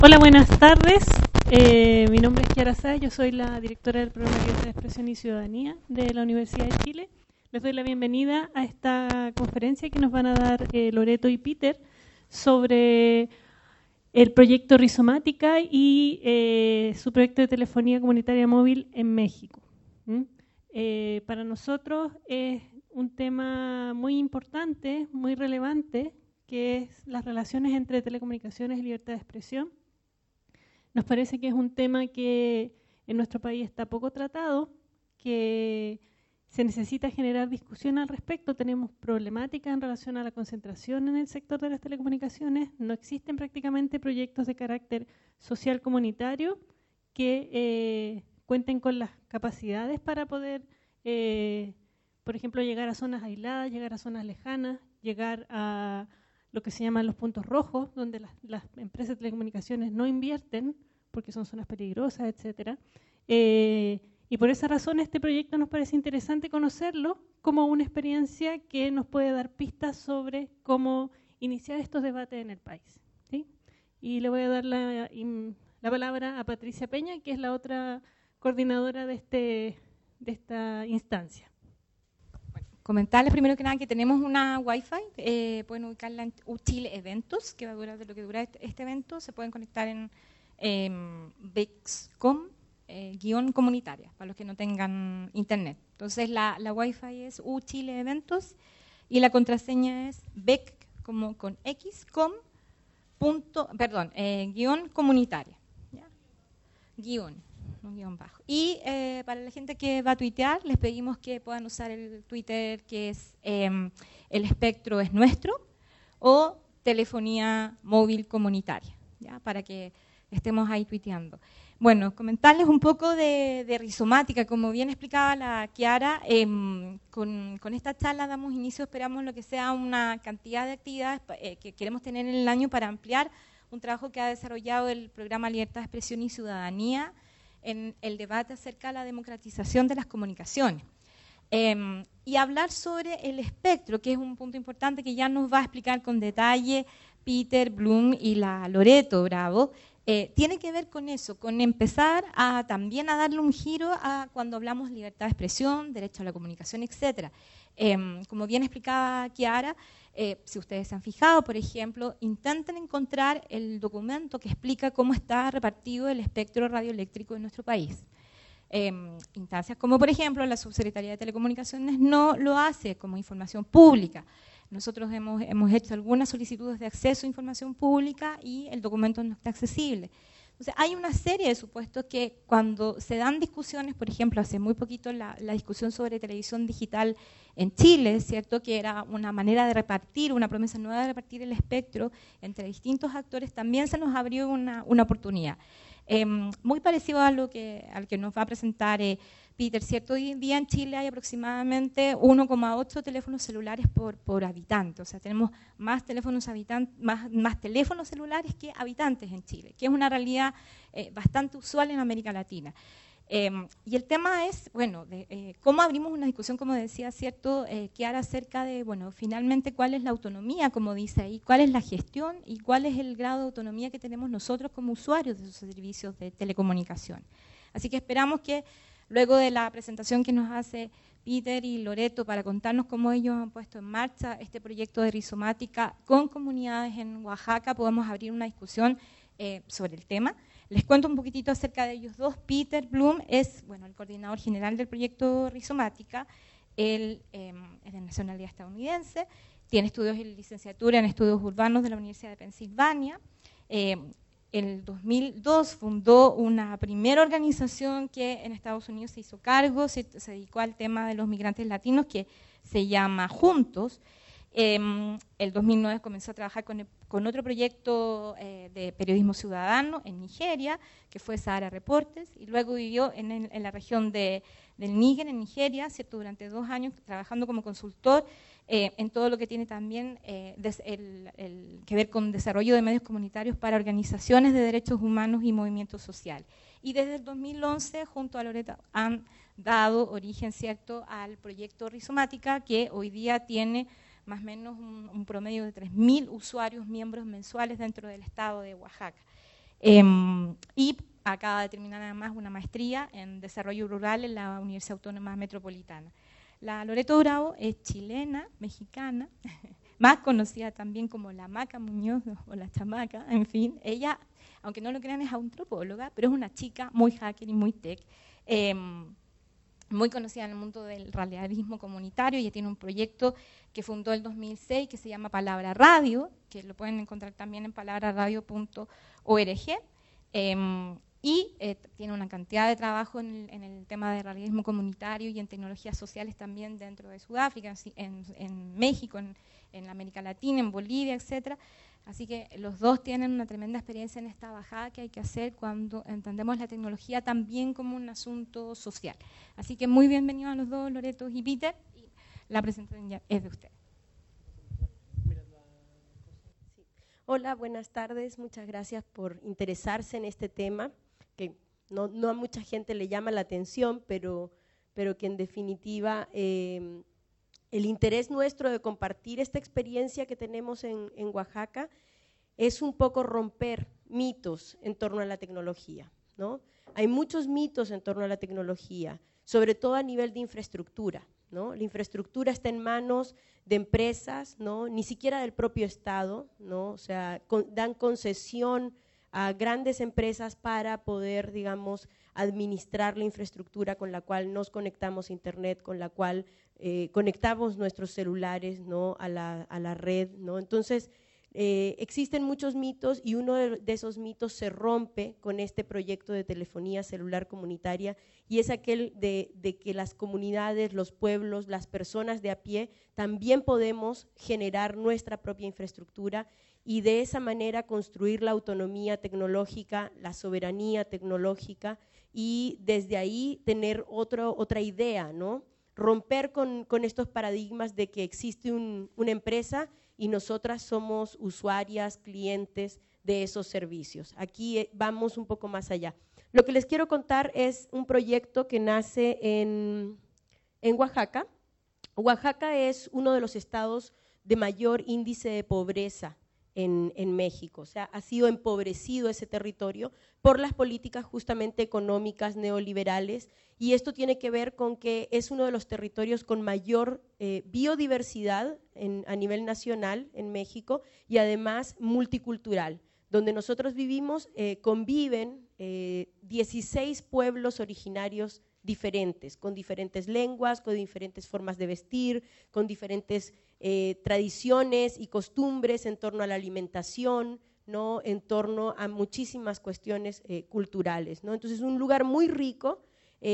Hola, buenas tardes. Mi nombre es Kiara Sáez, yo soy la directora del programa Libertad de Expresión y Ciudadanía de la Universidad de Chile. Les doy la bienvenida a esta conferencia que nos van a dar Loreto y Peter sobre el proyecto Rizomática y su proyecto de telefonía comunitaria móvil en México. Para nosotros es un tema muy importante, muy relevante, que es las relaciones entre telecomunicaciones y libertad de expresión. Nos parece que es un tema que en nuestro país está poco tratado, que se necesita generar discusión al respecto. Tenemos problemáticas en relación a la concentración en el sector de las telecomunicaciones. No existen prácticamente proyectos de carácter social comunitario que cuenten con las capacidades para poder, por ejemplo, llegar a zonas aisladas, llegar a zonas lejanas, llegar a lo que se llaman los puntos rojos, donde las empresas de telecomunicaciones no invierten porque son zonas peligrosas, etcétera. Y por esa razón este proyecto nos parece interesante conocerlo como una experiencia que nos puede dar pistas sobre cómo iniciar estos debates en el país, ¿sí? Y le voy a dar la palabra a Patricia Peña, que es la otra coordinadora de esta instancia. Comentarles primero que nada que tenemos una Wi-Fi, pueden ubicarla en Chile Eventos, que va a durar de lo que dura este evento. Se pueden conectar en Bexcom _comunitaria, para los que no tengan internet. Entonces la Wi-Fi es Chile Eventos y la contraseña es bec como con x com guión comunitaria, ¿ya? Guión bajo. Y para la gente que va a tuitear, les pedimos que puedan usar el Twitter que es el espectro es nuestro o telefonía móvil comunitaria, ¿ya? Para que estemos ahí tuiteando. Bueno, comentarles un poco de Rizomática. Como bien explicaba la Kiara, con esta charla damos inicio, esperamos lo que sea una cantidad de actividades que queremos tener en el año para ampliar un trabajo que ha desarrollado el programa Libertad de Expresión y Ciudadanía en el debate acerca de la democratización de las comunicaciones. Y hablar sobre el espectro, que es un punto importante que ya nos va a explicar con detalle Peter Bloom y la Loreto Bravo. Tiene que ver con eso, con empezar también a darle un giro a cuando hablamos de libertad de expresión, derecho a la comunicación, etc. Como bien explicaba Kiara, si ustedes se han fijado, por ejemplo, intenten encontrar el documento que explica cómo está repartido el espectro radioeléctrico en nuestro país. Instancias como, por ejemplo, la Subsecretaría de Telecomunicaciones no lo hace como información pública. Nosotros hemos hecho algunas solicitudes de acceso a información pública y el documento no está accesible. Entonces, hay una serie de supuestos que cuando se dan discusiones, por ejemplo, hace muy poquito la discusión sobre televisión digital en Chile, ¿cierto? Que era una manera de repartir, una promesa nueva de repartir el espectro entre distintos actores, también se nos abrió una oportunidad. Muy parecido a al que nos va a presentar Peter, ¿cierto? Hoy en día en Chile hay aproximadamente 1,8 teléfonos celulares por habitante, o sea, tenemos más teléfonos celulares que habitantes en Chile, que es una realidad bastante usual en América Latina. Y el tema es, bueno, cómo abrimos una discusión, como decía, ¿cierto?, Kiara, acerca de, bueno, finalmente cuál es la autonomía, como dice ahí, cuál es la gestión y cuál es el grado de autonomía que tenemos nosotros como usuarios de esos servicios de telecomunicación. Así que esperamos que luego de la presentación que nos hace Peter y Loreto para contarnos cómo ellos han puesto en marcha este proyecto de Rizomática con comunidades en Oaxaca, podamos abrir una discusión sobre el tema. Les cuento un poquitito acerca de ellos dos. Peter Bloom es, bueno, el coordinador general del proyecto Rizomática. Él es de nacionalidad estadounidense, tiene estudios y licenciatura en estudios urbanos de la Universidad de Pensilvania. En el 2002 fundó una primera organización que en Estados Unidos se hizo cargo, se dedicó al tema de los migrantes latinos, que se llama Juntos. El 2009 comenzó a trabajar con otro proyecto de periodismo ciudadano en Nigeria, que fue Sahara Reportes, y luego vivió en la región del Níger, en Nigeria, ¿cierto?, durante 2 años trabajando como consultor en todo lo que tiene también que ver con desarrollo de medios comunitarios para organizaciones de derechos humanos y movimientos sociales. Y desde el 2011, junto a Loreto, han dado origen, ¿cierto?, al proyecto Rizomática, que hoy día tiene más o menos un promedio de 3.000 usuarios, miembros mensuales dentro del estado de Oaxaca. Y acaba de terminar además una maestría en desarrollo rural en la Universidad Autónoma Metropolitana. La Loreto Bravo es chilena, mexicana, más conocida también como la Maca Muñoz o la Chamaca, en fin. Ella, aunque no lo crean, es antropóloga, pero es una chica muy hacker y muy tech, muy conocida en el mundo del radialismo comunitario. Ella tiene un proyecto que fundó en 2006 que se llama Palabra Radio, que lo pueden encontrar también en palabraradio.org. Y tiene una cantidad de trabajo en el tema de realismo comunitario y en tecnologías sociales también dentro de Sudáfrica, en México, en América Latina, en Bolivia, etcétera. Así que los dos tienen una tremenda experiencia en esta bajada que hay que hacer cuando entendemos la tecnología también como un asunto social. Así que muy bienvenidos a los dos, Loreto y Peter, y la presentación ya es de ustedes. Hola, buenas tardes, muchas gracias por interesarse en este tema, que no a mucha gente le llama la atención, pero que en definitiva el interés nuestro de compartir esta experiencia que tenemos en Oaxaca es un poco romper mitos en torno a la tecnología, ¿no? Hay muchos mitos en torno a la tecnología, sobre todo a nivel de infraestructura, ¿no? La infraestructura está en manos de empresas, ¿no? Ni siquiera del propio Estado, ¿no? O sea, dan concesión a grandes empresas para poder, digamos, administrar la infraestructura con la cual nos conectamos a Internet, con la cual conectamos nuestros celulares, ¿no? a la red, ¿no? Entonces, existen muchos mitos y uno de esos mitos se rompe con este proyecto de telefonía celular comunitaria y es aquel de que las comunidades, los pueblos, las personas de a pie también podemos generar nuestra propia infraestructura y de esa manera construir la autonomía tecnológica, la soberanía tecnológica y desde ahí tener otra idea, ¿no? Romper con estos paradigmas de que existe una empresa y nosotras somos usuarias, clientes de esos servicios. Aquí vamos un poco más allá. Lo que les quiero contar es un proyecto que nace en Oaxaca. Oaxaca es uno de los estados de mayor índice de pobreza en México, o sea, ha sido empobrecido ese territorio por las políticas justamente económicas neoliberales y esto tiene que ver con que es uno de los territorios con mayor biodiversidad a nivel nacional en México y además multicultural. Donde nosotros vivimos conviven 16 pueblos originarios diferentes, con diferentes lenguas, con diferentes formas de vestir, con diferentes tradiciones y costumbres en torno a la alimentación, ¿no? En torno a muchísimas cuestiones culturales, ¿no? Entonces es un lugar muy rico,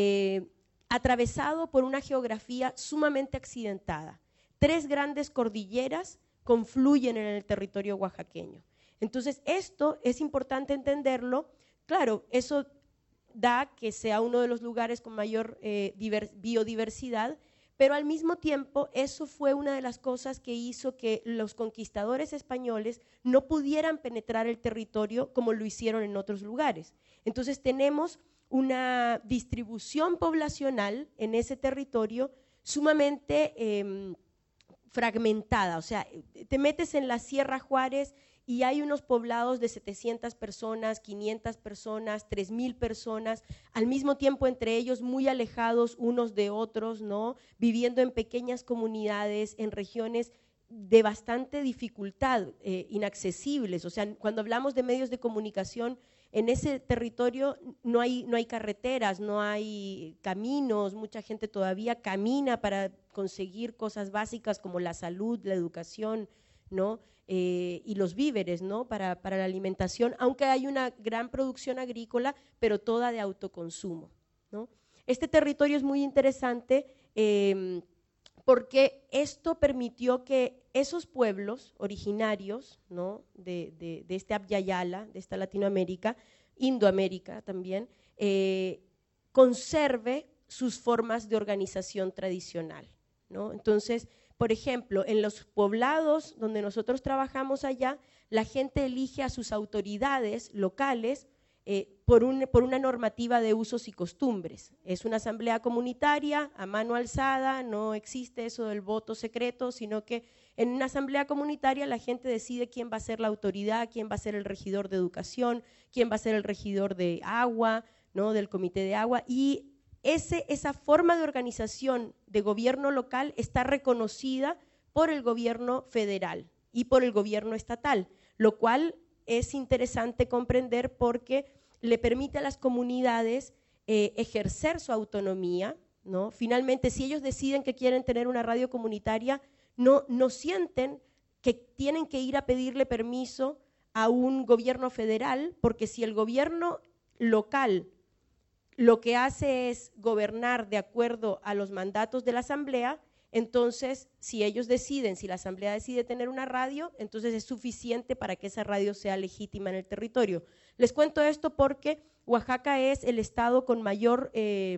atravesado por una geografía sumamente accidentada. 3 grandes cordilleras confluyen en el territorio oaxaqueño. Entonces esto es importante entenderlo, claro, eso da que sea uno de los lugares con mayor biodiversidad, pero al mismo tiempo eso fue una de las cosas que hizo que los conquistadores españoles no pudieran penetrar el territorio como lo hicieron en otros lugares. Entonces tenemos una distribución poblacional en ese territorio sumamente fragmentada, o sea, te metes en la Sierra Juárez y hay unos poblados de 700 personas, 500 personas, 3,000 personas, al mismo tiempo entre ellos muy alejados unos de otros, ¿no? Viviendo en pequeñas comunidades, en regiones de bastante dificultad, inaccesibles. O sea, cuando hablamos de medios de comunicación, en ese territorio no hay carreteras, no hay caminos, mucha gente todavía camina para conseguir cosas básicas como la salud, la educación, ¿no? Y los víveres, ¿no? Para la alimentación, aunque hay una gran producción agrícola, pero toda de autoconsumo, ¿no? Este territorio es muy interesante porque esto permitió que esos pueblos originarios, ¿no? de este Abya Yala, de esta Latinoamérica, Indoamérica también, conserve sus formas de organización tradicional, ¿no? Entonces, por ejemplo, en los poblados donde nosotros trabajamos allá, la gente elige a sus autoridades locales por una normativa de usos y costumbres. Es una asamblea comunitaria a mano alzada, no existe eso del voto secreto, sino que En una asamblea comunitaria la gente decide quién va a ser la autoridad, quién va a ser el regidor de educación, quién va a ser el regidor de agua, ¿no? Del comité de agua, y esa forma de organización de gobierno local está reconocida por el gobierno federal y por el gobierno estatal, lo cual es interesante comprender porque le permite a las comunidades ejercer su autonomía, ¿no? Finalmente, si ellos deciden que quieren tener una radio comunitaria, no sienten que tienen que ir a pedirle permiso a un gobierno federal, porque si el gobierno local lo que hace es gobernar de acuerdo a los mandatos de la asamblea, entonces si ellos deciden, si la asamblea decide tener una radio, entonces es suficiente para que esa radio sea legítima en el territorio. Les cuento esto porque Oaxaca es el estado con mayor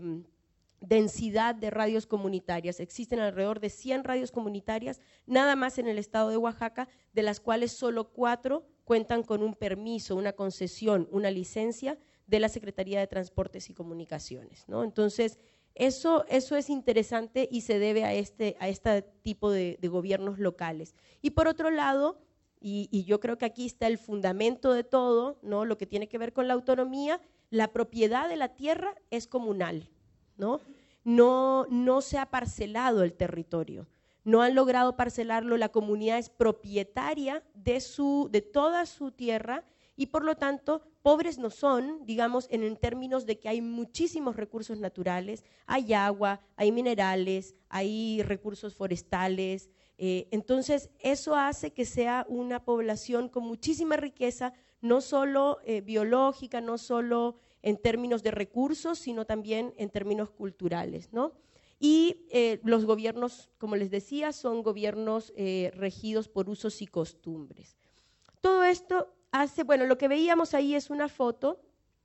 densidad de radios comunitarias. Existen alrededor de 100 radios comunitarias, nada más en el estado de Oaxaca, de las cuales solo 4 cuentan con un permiso, una concesión, una licencia de la Secretaría de Transportes y Comunicaciones, ¿no? Entonces, eso es interesante y se debe a este tipo de gobiernos locales. Y por otro lado, y yo creo que aquí está el fundamento de todo, ¿no? Lo que tiene que ver con la autonomía, la propiedad de la tierra es comunal, ¿no? No se ha parcelado el territorio, no han logrado parcelarlo, la comunidad es propietaria de toda su tierra y por lo tanto pobres no son, digamos, en términos de que hay muchísimos recursos naturales, hay agua, hay minerales, hay recursos forestales, entonces eso hace que sea una población con muchísima riqueza, no solo biológica, no solo en términos de recursos, sino también en términos culturales, ¿no? Y los gobiernos, como les decía, son gobiernos regidos por usos y costumbres. Todo esto hace, bueno, lo que veíamos ahí es una foto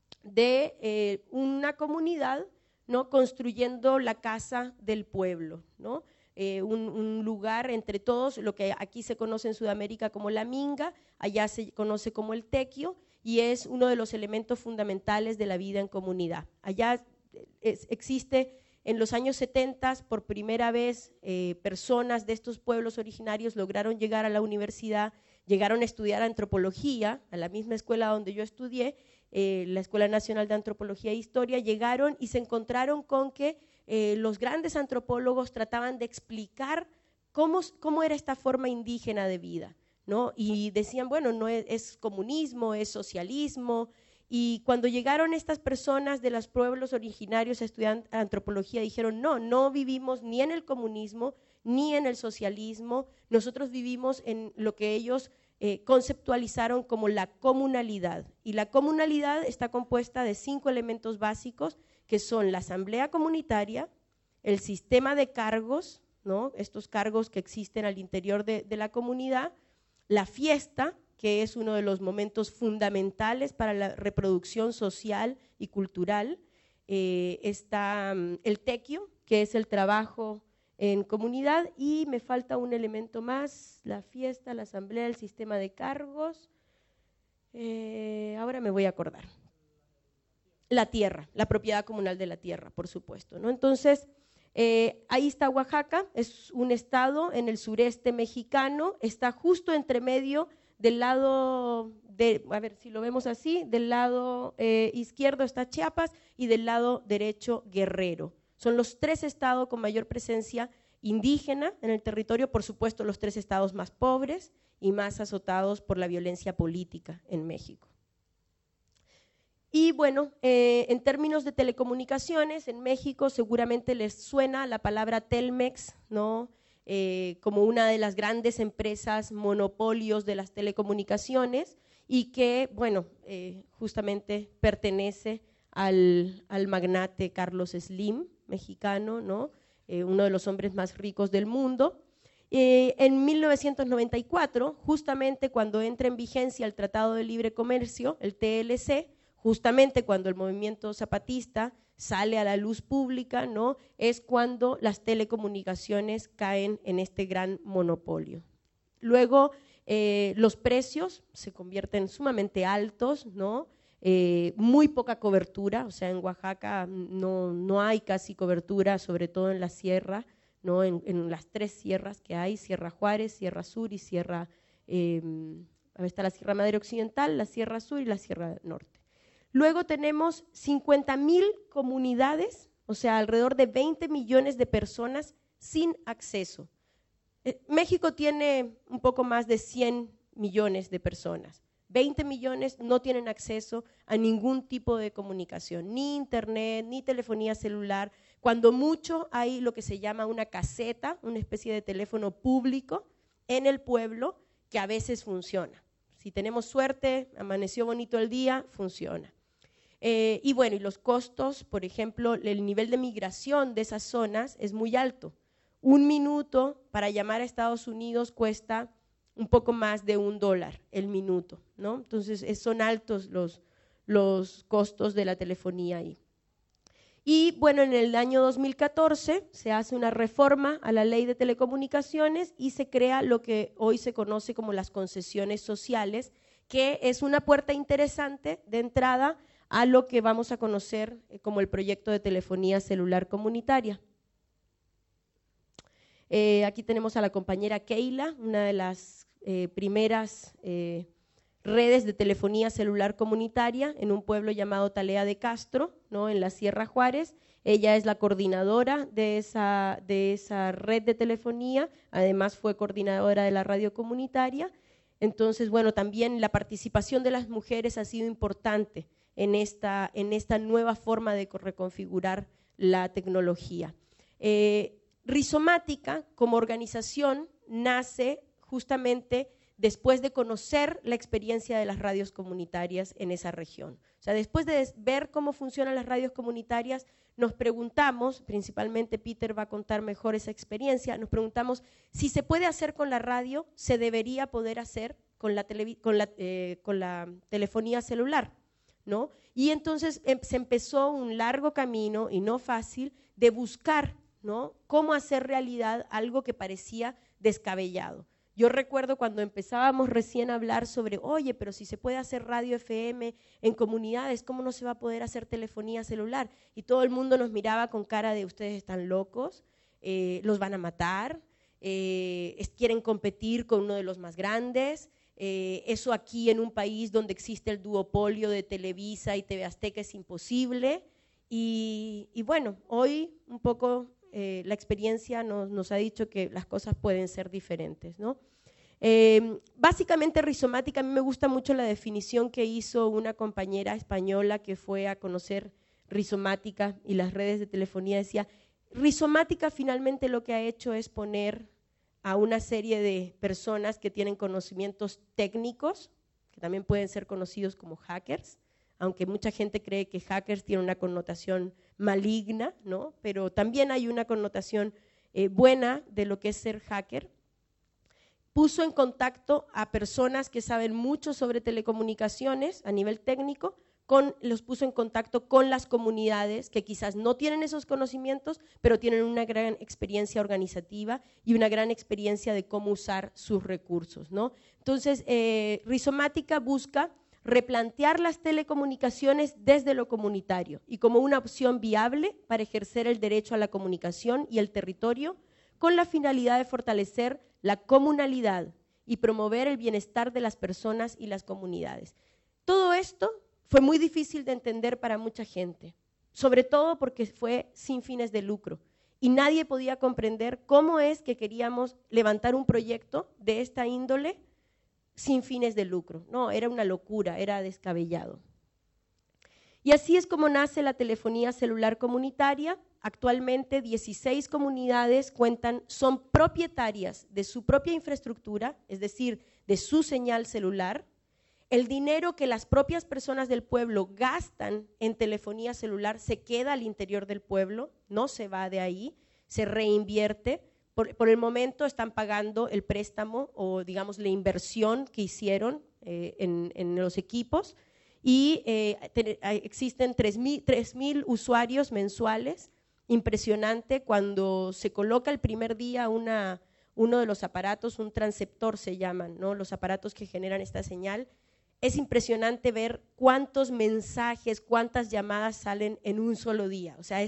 de una comunidad, ¿no? Construyendo la casa del pueblo, ¿no? Un lugar entre todos, lo que aquí se conoce en Sudamérica como la minga, allá se conoce como el tequio, y es uno de los elementos fundamentales de la vida en comunidad. Allá existe en los años 70, por primera vez, personas de estos pueblos originarios lograron llegar a la universidad, llegaron a estudiar antropología, a la misma escuela donde yo estudié, la Escuela Nacional de Antropología e Historia, llegaron y se encontraron con que los grandes antropólogos trataban de explicar cómo era esta forma indígena de vida, ¿no? Y decían, bueno, no es comunismo, es socialismo, y cuando llegaron estas personas de los pueblos originarios a estudiar antropología, dijeron, no vivimos ni en el comunismo, ni en el socialismo, nosotros vivimos en lo que ellos conceptualizaron como la comunalidad, y la comunalidad está compuesta de 5 elementos básicos, que son la asamblea comunitaria, el sistema de cargos, ¿no? Estos cargos que existen al interior de la comunidad, la fiesta, que es uno de los momentos fundamentales para la reproducción social y cultural, está el tequio, que es el trabajo en comunidad, y me falta un elemento más, la fiesta, la asamblea, el sistema de cargos, ahora me voy a acordar. La tierra, la propiedad comunal de la tierra, por supuesto, ¿no? Entonces, ahí está Oaxaca, es un estado en el sureste mexicano, está justo entre medio del lado, a ver si lo vemos así, del lado izquierdo está Chiapas y del lado derecho Guerrero. Son los 3 estados con mayor presencia indígena en el territorio, por supuesto los 3 estados más pobres y más azotados por la violencia política en México. Y bueno, en términos de telecomunicaciones, en México seguramente les suena la palabra Telmex, ¿no? Como una de las grandes empresas monopolios de las telecomunicaciones y que, bueno, justamente pertenece al magnate Carlos Slim, mexicano, ¿no? Uno de los hombres más ricos del mundo. En 1994, justamente cuando entra en vigencia el Tratado de Libre Comercio, el TLC, justamente cuando el movimiento zapatista sale a la luz pública, ¿no? Es cuando las telecomunicaciones caen en este gran monopolio. Luego los precios se convierten sumamente altos, ¿no? Muy poca cobertura, o sea, en Oaxaca no hay casi cobertura, sobre todo en la sierra, ¿no? En las 3 sierras que hay, Sierra Juárez, Sierra Sur y Sierra, está la Sierra Madre Occidental, la Sierra Sur y la Sierra Norte. Luego tenemos 50,000 comunidades, o sea, alrededor de 20 millones de personas sin acceso. México tiene un poco más de 100 millones de personas. 20 millones no tienen acceso a ningún tipo de comunicación, ni internet, ni telefonía celular. Cuando mucho hay lo que se llama una caseta, una especie de teléfono público en el pueblo que a veces funciona. Si tenemos suerte, amaneció bonito el día, funciona. Y bueno, y los costos, por ejemplo, el nivel de migración de esas zonas es muy alto. 1 minuto para llamar a Estados Unidos cuesta un poco más de $1 el minuto, ¿no? Entonces son altos los costos de la telefonía ahí. Y bueno, en el año 2014 se hace una reforma a la ley de telecomunicaciones y se crea lo que hoy se conoce como las concesiones sociales, que es una puerta interesante de entrada a lo que vamos a conocer como el proyecto de telefonía celular comunitaria. Aquí tenemos a la compañera Keila, una de las primeras redes de telefonía celular comunitaria en un pueblo llamado Talea de Castro, ¿no? En la Sierra Juárez. Ella es la coordinadora de esa red de telefonía, además fue coordinadora de la radio comunitaria. Entonces, bueno, también la participación de las mujeres ha sido importante en esta nueva forma de reconfigurar la tecnología. Rizomática, como organización, nace justamente después de conocer la experiencia de las radios comunitarias en esa región. O sea, después de ver cómo funcionan las radios comunitarias, nos preguntamos, principalmente Peter va a contar mejor esa experiencia, nos preguntamos si se puede hacer con la radio, se debería poder hacer con la telefonía celular, ¿no? Y entonces se empezó un largo camino, y no fácil, de buscar, ¿no?, cómo hacer realidad algo que parecía descabellado. Yo recuerdo cuando empezábamos recién a hablar sobre, oye, pero si se puede hacer radio FM en comunidades, ¿cómo no se va a poder hacer telefonía celular? Y todo el mundo nos miraba con cara de, ustedes están locos, los van a matar, quieren competir con uno de los más grandes, eso aquí en un país donde existe el duopolio de Televisa y TV Azteca es imposible. Y bueno, hoy un poco la experiencia nos ha dicho que las cosas pueden ser diferentes, ¿no? Básicamente rizomática, a mí me gusta mucho la definición que hizo una compañera española que fue a conocer rizomática y las redes de telefonía. Decía, rizomática finalmente lo que ha hecho es poner a una serie de personas que tienen conocimientos técnicos, que también pueden ser conocidos como hackers, aunque mucha gente cree que hackers tiene una connotación maligna, ¿no? Pero también hay una connotación buena de lo que es ser hacker. Puso en contacto a personas que saben mucho sobre telecomunicaciones a nivel técnico, los puso en contacto con las comunidades que quizás no tienen esos conocimientos, pero tienen una gran experiencia organizativa y una gran experiencia de cómo usar sus recursos, ¿no? Entonces, Rizomática busca replantear las telecomunicaciones desde lo comunitario y como una opción viable para ejercer el derecho a la comunicación y el territorio con la finalidad de fortalecer la comunalidad y promover el bienestar de las personas y las comunidades. Todo esto fue muy difícil de entender para mucha gente, sobre todo porque fue sin fines de lucro y nadie podía comprender cómo es que queríamos levantar un proyecto de esta índole sin fines de lucro. No, era una locura, era descabellado. Y así es como nace la telefonía celular comunitaria. Actualmente 16 comunidades son propietarias de su propia infraestructura, es decir, de su señal celular. El dinero que las propias personas del pueblo gastan en telefonía celular se queda al interior del pueblo, no se va de ahí, se reinvierte. Por el momento están pagando el préstamo o digamos la inversión que hicieron en los equipos y existen 3,000 usuarios mensuales, impresionante. Cuando se coloca el primer día uno de los aparatos, un transceptor se llaman, ¿no?, los aparatos que generan esta señal, es impresionante ver cuántos mensajes, cuántas llamadas salen en un solo día, o sea, es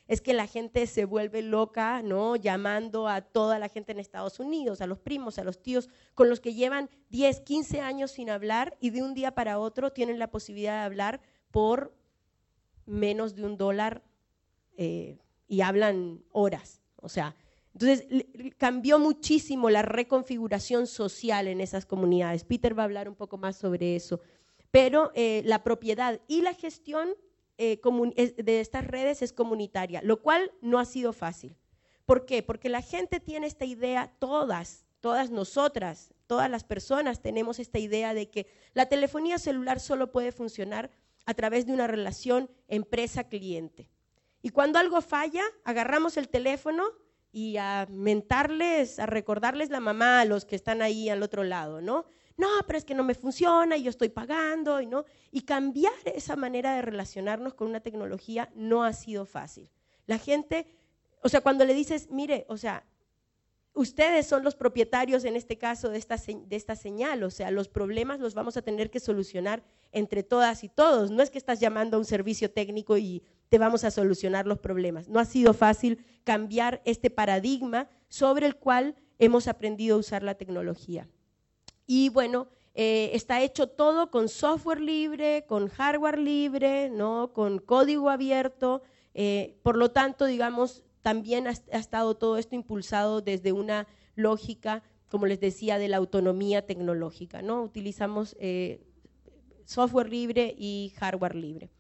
es que la gente se vuelve loca, ¿no? Llamando a toda la gente en Estados Unidos, a los primos, a los tíos, con los que llevan 10, 15 años sin hablar y de un día para otro tienen la posibilidad de hablar por menos de $1 y hablan horas. O sea, entonces cambió muchísimo la reconfiguración social en esas comunidades. Peter va a hablar un poco más sobre eso. Pero la propiedad y la gestión de estas redes es comunitaria, lo cual no ha sido fácil. ¿Por qué? Porque la gente tiene esta idea, todas nosotras, todas las personas tenemos esta idea de que la telefonía celular solo puede funcionar a través de una relación empresa-cliente. Y cuando algo falla, agarramos el teléfono y a mentarles, a recordarles la mamá a los que están ahí al otro lado, ¿no? No, pero es que no me funciona y yo estoy pagando, ¿no? Y cambiar esa manera de relacionarnos con una tecnología no ha sido fácil. La gente, o sea, cuando le dices, mire, o sea, ustedes son los propietarios en este caso de esta señal, o sea, los problemas los vamos a tener que solucionar entre todas y todos. No es que estás llamando a un servicio técnico y te vamos a solucionar los problemas. No ha sido fácil cambiar este paradigma sobre el cual hemos aprendido a usar la tecnología. Y bueno, está hecho todo con software libre, con hardware libre, ¿no? Con código abierto. Por lo tanto, digamos, también ha estado todo esto impulsado desde una lógica, como les decía, de la autonomía tecnológica, ¿no? Utilizamos software libre y hardware libre.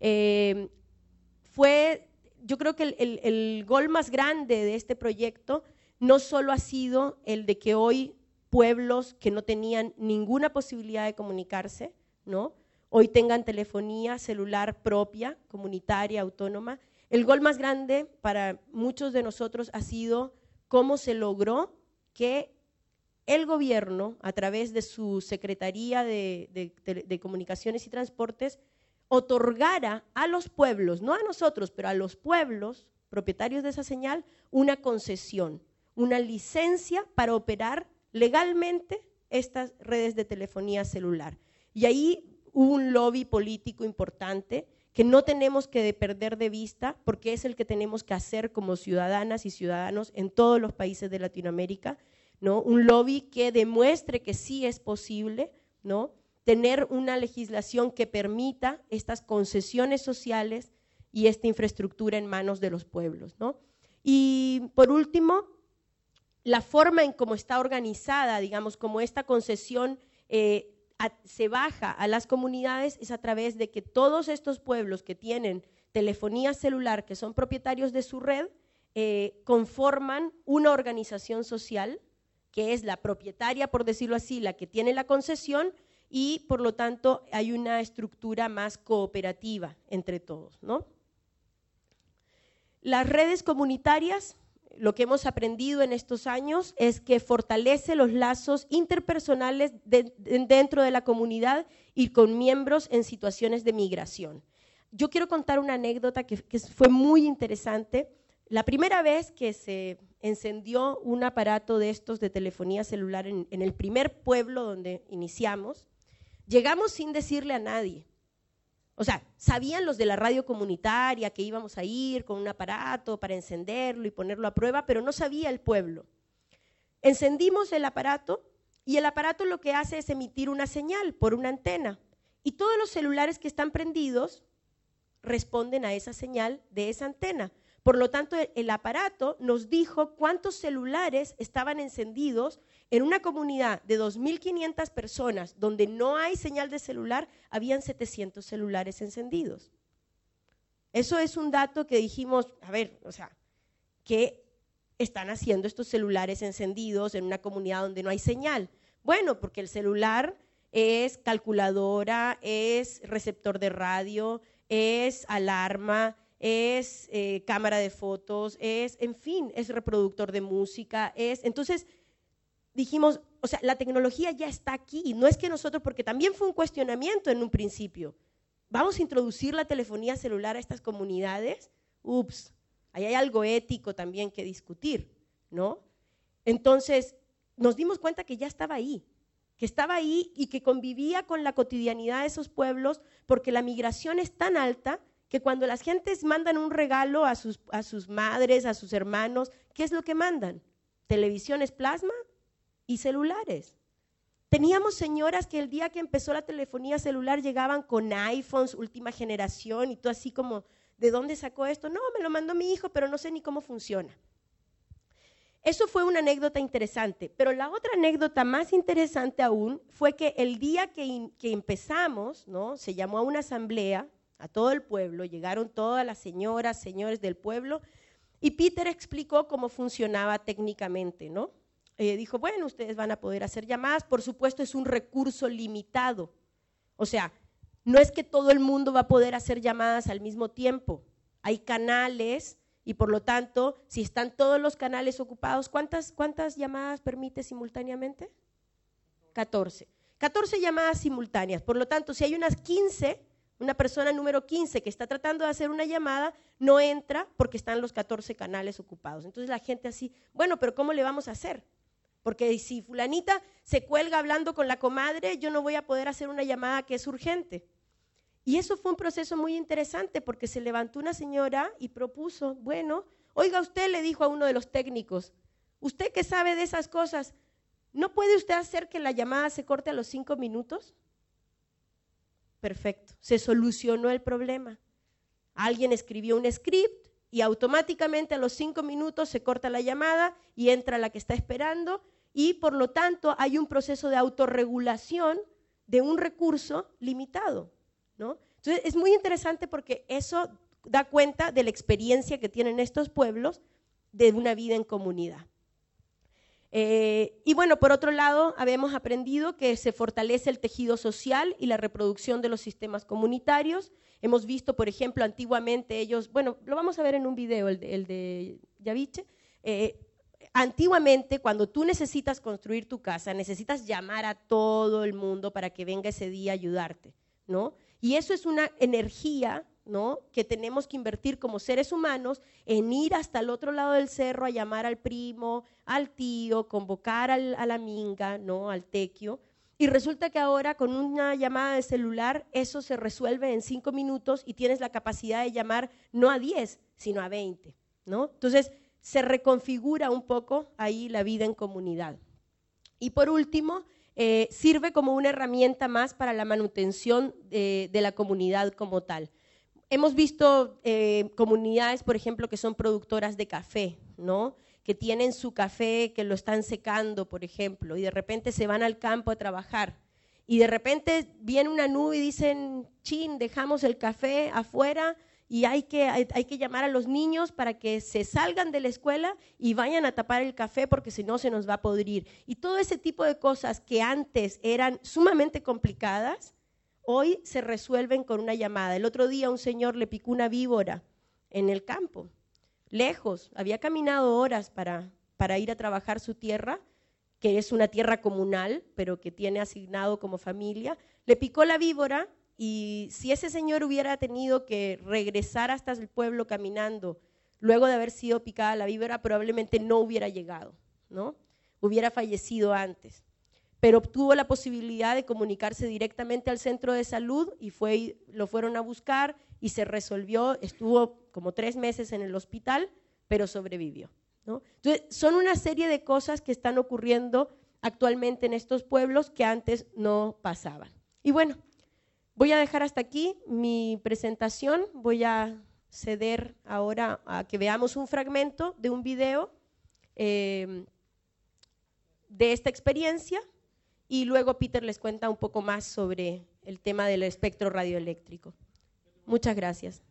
Yo creo que el gol más grande de este proyecto no solo ha sido el de que hoy pueblos que no tenían ninguna posibilidad de comunicarse, ¿no? Hoy tengan telefonía celular propia, comunitaria, autónoma. El gol más grande para muchos de nosotros ha sido cómo se logró que el gobierno, a través de su Secretaría de Comunicaciones y Transportes, otorgara a los pueblos, no a nosotros, pero a los pueblos propietarios de esa señal, una concesión, una licencia para operar legalmente estas redes de telefonía celular. Y ahí hubo un lobby político importante que no tenemos que perder de vista porque es el que tenemos que hacer como ciudadanas y ciudadanos en todos los países de Latinoamérica, ¿no? Un lobby que demuestre que sí es posible, ¿no? Tener una legislación que permita estas concesiones sociales y esta infraestructura en manos de los pueblos, ¿no? Y por último, la forma en cómo está organizada, digamos, como esta concesión se baja a las comunidades es a través de que todos estos pueblos que tienen telefonía celular, que son propietarios de su red, conforman una organización social que es la propietaria, por decirlo así, la que tiene la concesión y por lo tanto hay una estructura más cooperativa entre todos, ¿no? Las redes comunitarias, lo que hemos aprendido en estos años es que fortalece los lazos interpersonales dentro de la comunidad y con miembros en situaciones de migración. Yo quiero contar una anécdota que fue muy interesante. La primera vez que se encendió un aparato de estos de telefonía celular en el primer pueblo donde iniciamos, llegamos sin decirle a nadie. O sea, sabían los de la radio comunitaria que íbamos a ir con un aparato para encenderlo y ponerlo a prueba, pero no sabía el pueblo. Encendimos el aparato y el aparato lo que hace es emitir una señal por una antena y todos los celulares que están prendidos responden a esa señal de esa antena. Por lo tanto, el aparato nos dijo cuántos celulares estaban encendidos en una comunidad de 2.500 personas donde no hay señal de celular, habían 700 celulares encendidos. Eso es un dato que dijimos, a ver, o sea, ¿qué están haciendo estos celulares encendidos en una comunidad donde no hay señal? Bueno, porque el celular es calculadora, es receptor de radio, es alarma, es cámara de fotos, en fin, es reproductor de música, entonces dijimos, o sea, la tecnología ya está aquí, no es que nosotros, porque también fue un cuestionamiento en un principio, ¿vamos a introducir la telefonía celular a estas comunidades? Ups, ahí hay algo ético también que discutir, ¿no? Entonces, nos dimos cuenta que ya estaba ahí, y que convivía con la cotidianidad de esos pueblos, porque la migración es tan alta que cuando las gentes mandan un regalo a sus madres, a sus hermanos, ¿qué es lo que mandan? Televisiones plasma y celulares. Teníamos señoras que el día que empezó la telefonía celular llegaban con iPhones, última generación, y tú así como, ¿de dónde sacó esto? No, me lo mandó mi hijo, pero no sé ni cómo funciona. Eso fue una anécdota interesante, pero la otra anécdota más interesante aún fue que el día que empezamos, ¿no? Se llamó a una asamblea, a todo el pueblo, llegaron todas las señoras, señores del pueblo, y Peter explicó cómo funcionaba técnicamente, ¿no? Dijo, bueno, ustedes van a poder hacer llamadas, por supuesto es un recurso limitado, o sea, no es que todo el mundo va a poder hacer llamadas al mismo tiempo, hay canales y por lo tanto, si están todos los canales ocupados, ¿cuántas llamadas permite simultáneamente? 14 llamadas simultáneas, por lo tanto, si hay unas 15, una persona número 15 que está tratando de hacer una llamada, no entra porque están los 14 canales ocupados. Entonces la gente así, bueno, pero ¿cómo le vamos a hacer? Porque si fulanita se cuelga hablando con la comadre, yo no voy a poder hacer una llamada que es urgente. Y eso fue un proceso muy interesante porque se levantó una señora y propuso, bueno, oiga, usted le dijo a uno de los técnicos, usted que sabe de esas cosas, ¿no puede usted hacer que la llamada se corte a los 5 minutos? Perfecto, se solucionó el problema. Alguien escribió un script y automáticamente a los 5 minutos se corta la llamada y entra la que está esperando y por lo tanto hay un proceso de autorregulación de un recurso limitado, ¿no? Entonces es muy interesante porque eso da cuenta de la experiencia que tienen estos pueblos de una vida en comunidad. Y bueno, por otro lado, habíamos aprendido que se fortalece el tejido social y la reproducción de los sistemas comunitarios. Hemos visto, por ejemplo, antiguamente ellos, bueno, lo vamos a ver en un video, el de Yaviche. Antiguamente, cuando tú necesitas construir tu casa, necesitas llamar a todo el mundo para que venga ese día a ayudarte, ¿no? Y eso es una energía, ¿no?, que tenemos que invertir como seres humanos en ir hasta el otro lado del cerro a llamar al primo, al tío, convocar a la minga, ¿no?, al tequio. Y resulta que ahora con una llamada de celular eso se resuelve en 5 minutos y tienes la capacidad de llamar no a 10, sino a 20, ¿no? Entonces se reconfigura un poco ahí la vida en comunidad. Y por último, sirve como una herramienta más para la manutención de la comunidad como tal. Hemos visto comunidades, por ejemplo, que son productoras de café, ¿no?, que tienen su café, que lo están secando, por ejemplo, y de repente se van al campo a trabajar. Y de repente viene una nube y dicen, chin, dejamos el café afuera y hay que llamar a los niños para que se salgan de la escuela y vayan a tapar el café porque si no se nos va a podrir. Y todo ese tipo de cosas que antes eran sumamente complicadas, hoy se resuelven con una llamada. El otro día un señor le picó una víbora en el campo, lejos, había caminado horas para ir a trabajar su tierra, que es una tierra comunal, pero que tiene asignado como familia. Le picó la víbora y si ese señor hubiera tenido que regresar hasta el pueblo caminando, luego de haber sido picada la víbora, probablemente no hubiera llegado, ¿no? Hubiera fallecido antes. Pero tuvo la posibilidad de comunicarse directamente al centro de salud y lo fueron a buscar y se resolvió, estuvo como 3 meses en el hospital, pero sobrevivió, ¿no? Entonces, son una serie de cosas que están ocurriendo actualmente en estos pueblos que antes no pasaban. Y bueno, voy a dejar hasta aquí mi presentación, voy a ceder ahora a que veamos un fragmento de un video de esta experiencia. Y luego Peter les cuenta un poco más sobre el tema del espectro radioeléctrico. Muchas gracias.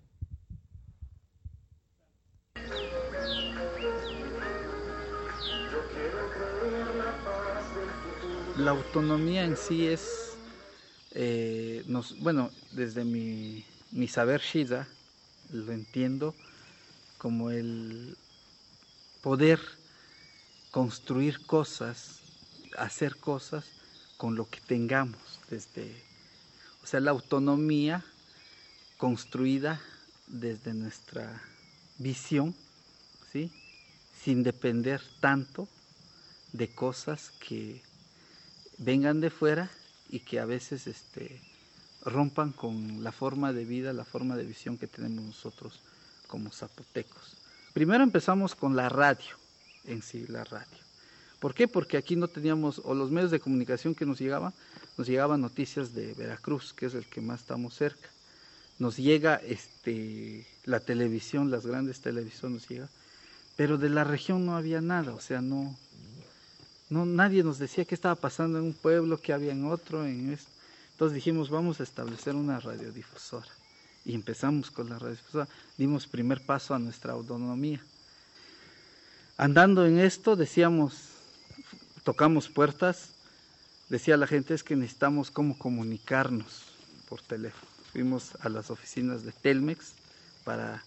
La autonomía en sí es, bueno, desde mi saber Shida, lo entiendo como el poder construir cosas, hacer cosas con lo que tengamos, o sea, la autonomía construida desde nuestra visión, ¿sí?, sin depender tanto de cosas que vengan de fuera y que a veces rompan con la forma de vida, la forma de visión que tenemos nosotros como zapotecos. Primero empezamos con la radio, en sí, la radio. ¿Por qué? Porque aquí no teníamos, o los medios de comunicación que nos llegaban noticias de Veracruz, que es el que más estamos cerca. Nos llega la televisión, las grandes televisiones nos llega, pero de la región no había nada, o sea, nadie nos decía qué estaba pasando en un pueblo, qué había en otro, en esto. Entonces dijimos, vamos a establecer una radiodifusora. Y empezamos con la radiodifusora, dimos primer paso a nuestra autonomía. Andando en esto, tocamos puertas, decía la gente, es que necesitamos cómo comunicarnos por teléfono. Fuimos a las oficinas de Telmex para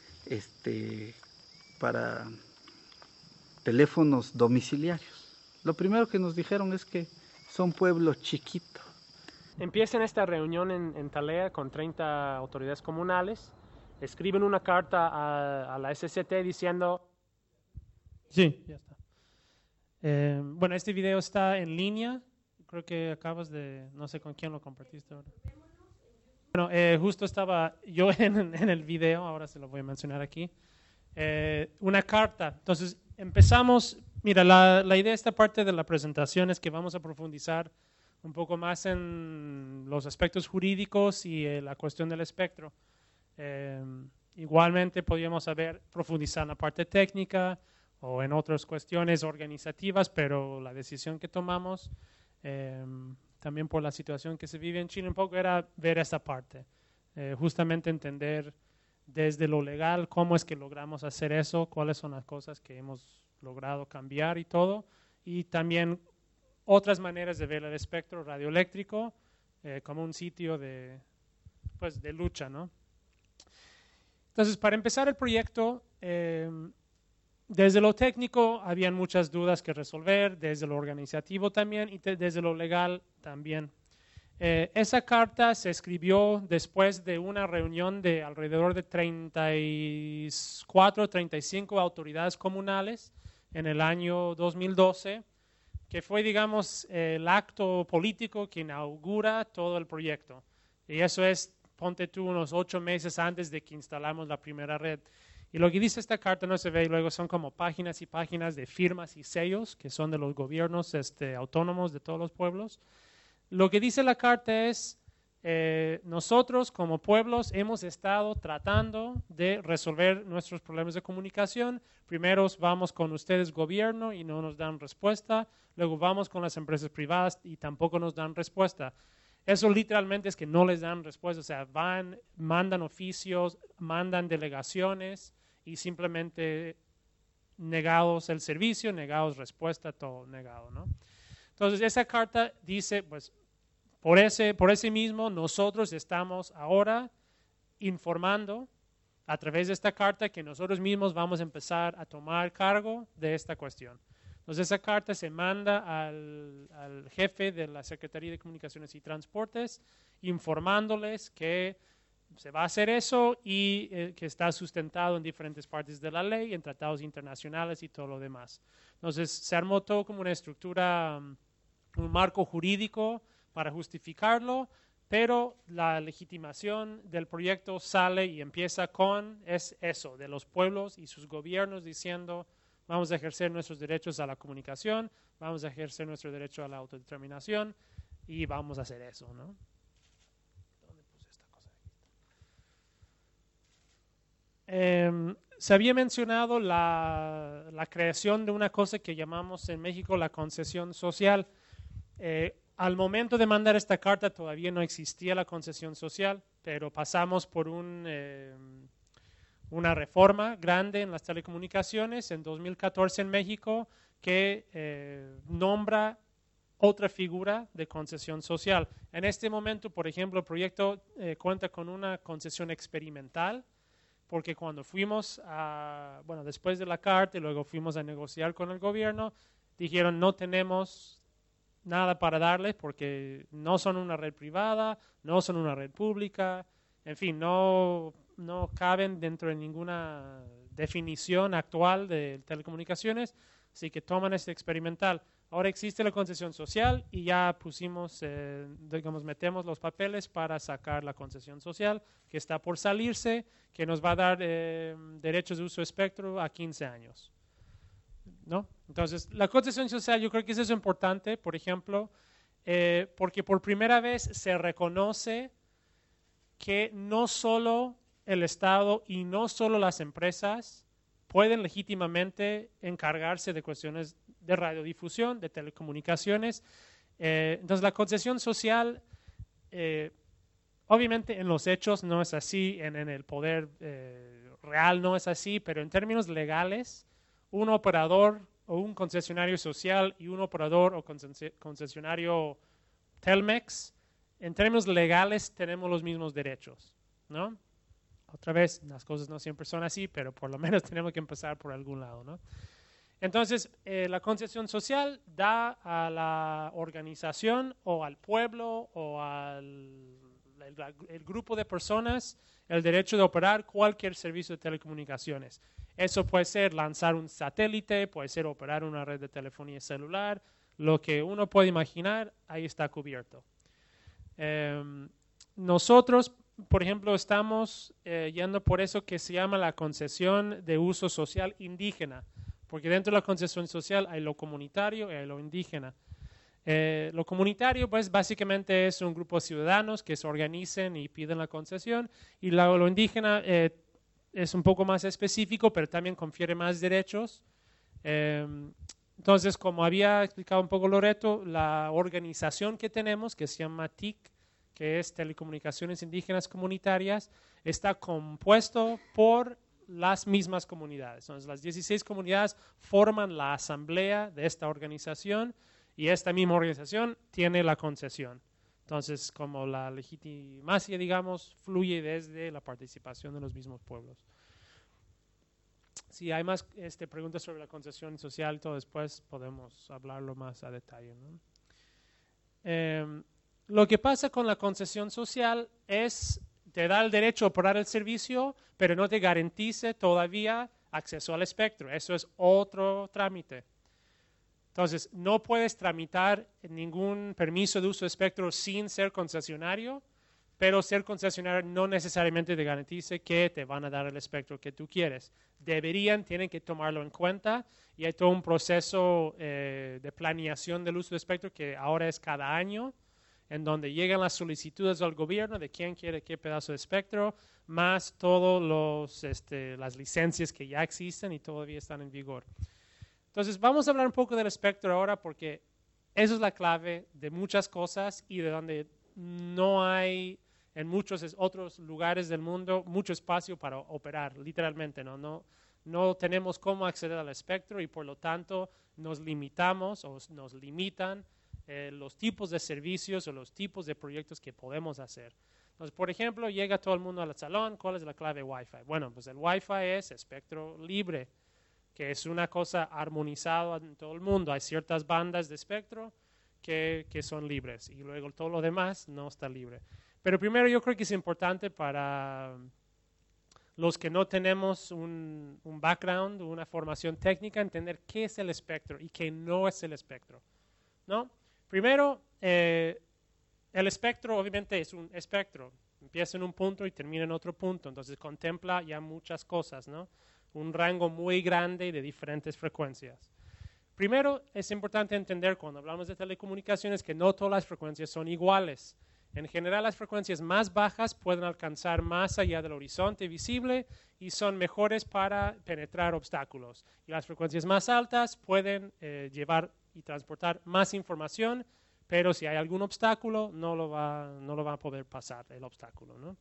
teléfonos domiciliarios. Lo primero que nos dijeron es que son pueblo chiquito. Empiezan esta reunión en Talea con 30 autoridades comunales, escriben una carta a la SCT diciendo... Sí, ya está. Bueno, este video está en línea, creo que acabas de, no sé con quién lo compartiste ahora. Bueno, justo estaba yo en el video, ahora se lo voy a mencionar aquí, una carta. Entonces empezamos, mira, la idea de esta parte de la presentación es que vamos a profundizar un poco más en los aspectos jurídicos y la cuestión del espectro. Igualmente podríamos profundizar en la parte técnica o en otras cuestiones organizativas, pero la decisión que tomamos, también por la situación que se vive en Chile un poco, era ver esta parte, justamente entender desde lo legal cómo es que logramos hacer eso, cuáles son las cosas que hemos logrado cambiar y todo, y también otras maneras de ver el espectro radioeléctrico como un sitio de lucha, ¿no? Entonces, para empezar el proyecto, desde lo técnico habían muchas dudas que resolver, desde lo organizativo también y desde lo legal también. Esa carta se escribió después de una reunión de alrededor de 34, 35 autoridades comunales en el año 2012, que fue, digamos, el acto político que inaugura todo el proyecto. Y eso es, ponte tú, unos 8 meses antes de que instalamos la primera red. Y lo que dice esta carta no se ve, y luego son como páginas y páginas de firmas y sellos, que son de los gobiernos autónomos de todos los pueblos. Lo que dice la carta es, nosotros como pueblos hemos estado tratando de resolver nuestros problemas de comunicación. Primero vamos con ustedes gobierno y no nos dan respuesta. Luego vamos con las empresas privadas y tampoco nos dan respuesta. Eso literalmente es que no les dan respuesta. O sea, mandan oficios, mandan delegaciones y simplemente negados el servicio, negados respuesta, todo negado, ¿no? Entonces esa carta dice, pues, por ese mismo, nosotros estamos ahora informando a través de esta carta que nosotros mismos vamos a empezar a tomar cargo de esta cuestión. Entonces esa carta se manda al jefe de la Secretaría de Comunicaciones y Transportes informándoles que se va a hacer eso y que está sustentado en diferentes partes de la ley, en tratados internacionales y todo lo demás. Entonces se armó todo como una estructura, un marco jurídico para justificarlo, pero la legitimación del proyecto sale y empieza es eso, de los pueblos y sus gobiernos diciendo vamos a ejercer nuestros derechos a la comunicación, vamos a ejercer nuestro derecho a la autodeterminación y vamos a hacer eso, ¿no? ¿Dónde puse esta cosa? Se había mencionado la creación de una cosa que llamamos en México la concesión social. Al momento de mandar esta carta todavía no existía la concesión social, pero pasamos por una reforma grande en las telecomunicaciones en 2014 en México que nombra otra figura de concesión social. En este momento, por ejemplo, el proyecto cuenta con una concesión experimental, porque cuando fuimos después de la carta y luego fuimos a negociar con el gobierno, dijeron no tenemos nada para darles porque no son una red privada, no son una red pública, en fin, no caben dentro de ninguna definición actual de telecomunicaciones, Así que toman este experimental. Ahora existe la concesión social y ya pusimos, digamos, metemos los papeles para sacar la concesión social, que está por salirse, que nos va a dar derechos de uso de espectro a 15 años. ¿No? Entonces, la concesión social, yo creo que eso es importante, por ejemplo, porque por primera vez se reconoce que no solo el Estado y no solo las empresas pueden legítimamente encargarse de cuestiones de radiodifusión, de telecomunicaciones. Entonces, la concesión social, obviamente en los hechos no es así, en el poder real no es así, pero en términos legales, un operador o un concesionario social y un operador o concesionario Telmex, en términos legales tenemos los mismos derechos, ¿no? Otra vez, las cosas no siempre son así, pero por lo menos tenemos que empezar por algún lado, ¿no? Entonces, la concesión social da a la organización o al pueblo o al el grupo de personas el derecho de operar cualquier servicio de telecomunicaciones. Eso puede ser lanzar un satélite, puede ser operar una red de telefonía celular, lo que uno puede imaginar, ahí está cubierto. Nosotros, por ejemplo, estamos yendo por eso que se llama la concesión de uso social indígena, porque dentro de la concesión social hay lo comunitario y hay lo indígena. Lo comunitario, pues, básicamente es un grupo de ciudadanos que se organicen y piden la concesión, y lo indígena es un poco más específico, pero también confiere más derechos. Entonces, como había explicado un poco Loreto, la organización que tenemos, que se llama TIC, que es Telecomunicaciones Indígenas Comunitarias, está compuesto por las mismas comunidades. Entonces, las 16 comunidades forman la asamblea de esta organización y esta misma organización tiene la concesión. Entonces, como la legitimacia, digamos, fluye desde la participación de los mismos pueblos. Si hay más preguntas sobre la concesión social, todo después podemos hablarlo más a detalle, ¿no? Lo que pasa con la concesión social es, te da el derecho a operar el servicio, pero no te garantice todavía acceso al espectro. Eso es otro trámite. Entonces, no puedes tramitar ningún permiso de uso de espectro sin ser concesionario, pero ser concesionario no necesariamente te garantice que te van a dar el espectro que tú quieres. Tienen que tomarlo en cuenta, y hay todo un proceso de planeación del uso de espectro que ahora es cada año, en donde llegan las solicitudes al gobierno de quién quiere qué pedazo de espectro, más todas las licencias que ya existen y todavía están en vigor. Entonces, vamos a hablar un poco del espectro ahora, porque eso es la clave de muchas cosas y de donde no hay en muchos otros lugares del mundo mucho espacio para operar, literalmente, ¿no? No tenemos cómo acceder al espectro y por lo tanto nos limitamos o nos limitan los tipos de servicios o los tipos de proyectos que podemos hacer. Entonces, por ejemplo, llega todo el mundo al salón, ¿cuál es la clave Wi-Fi? Bueno, pues el Wi-Fi es espectro libre, que es una cosa armonizada en todo el mundo. Hay ciertas bandas de espectro que son libres y luego todo lo demás no está libre. Pero primero yo creo que es importante para los que no tenemos un background, una formación técnica, entender qué es el espectro y qué no es el espectro, ¿no? Primero, el espectro obviamente es un espectro. Empieza en un punto y termina en otro punto. Entonces contempla ya muchas cosas, ¿no? Un rango muy grande de diferentes frecuencias. Primero, es importante entender cuando hablamos de telecomunicaciones que no todas las frecuencias son iguales. En general, las frecuencias más bajas pueden alcanzar más allá del horizonte visible y son mejores para penetrar obstáculos. Y las frecuencias más altas pueden llevar y transportar más información, pero si hay algún obstáculo, no lo va a poder pasar el obstáculo, ¿no?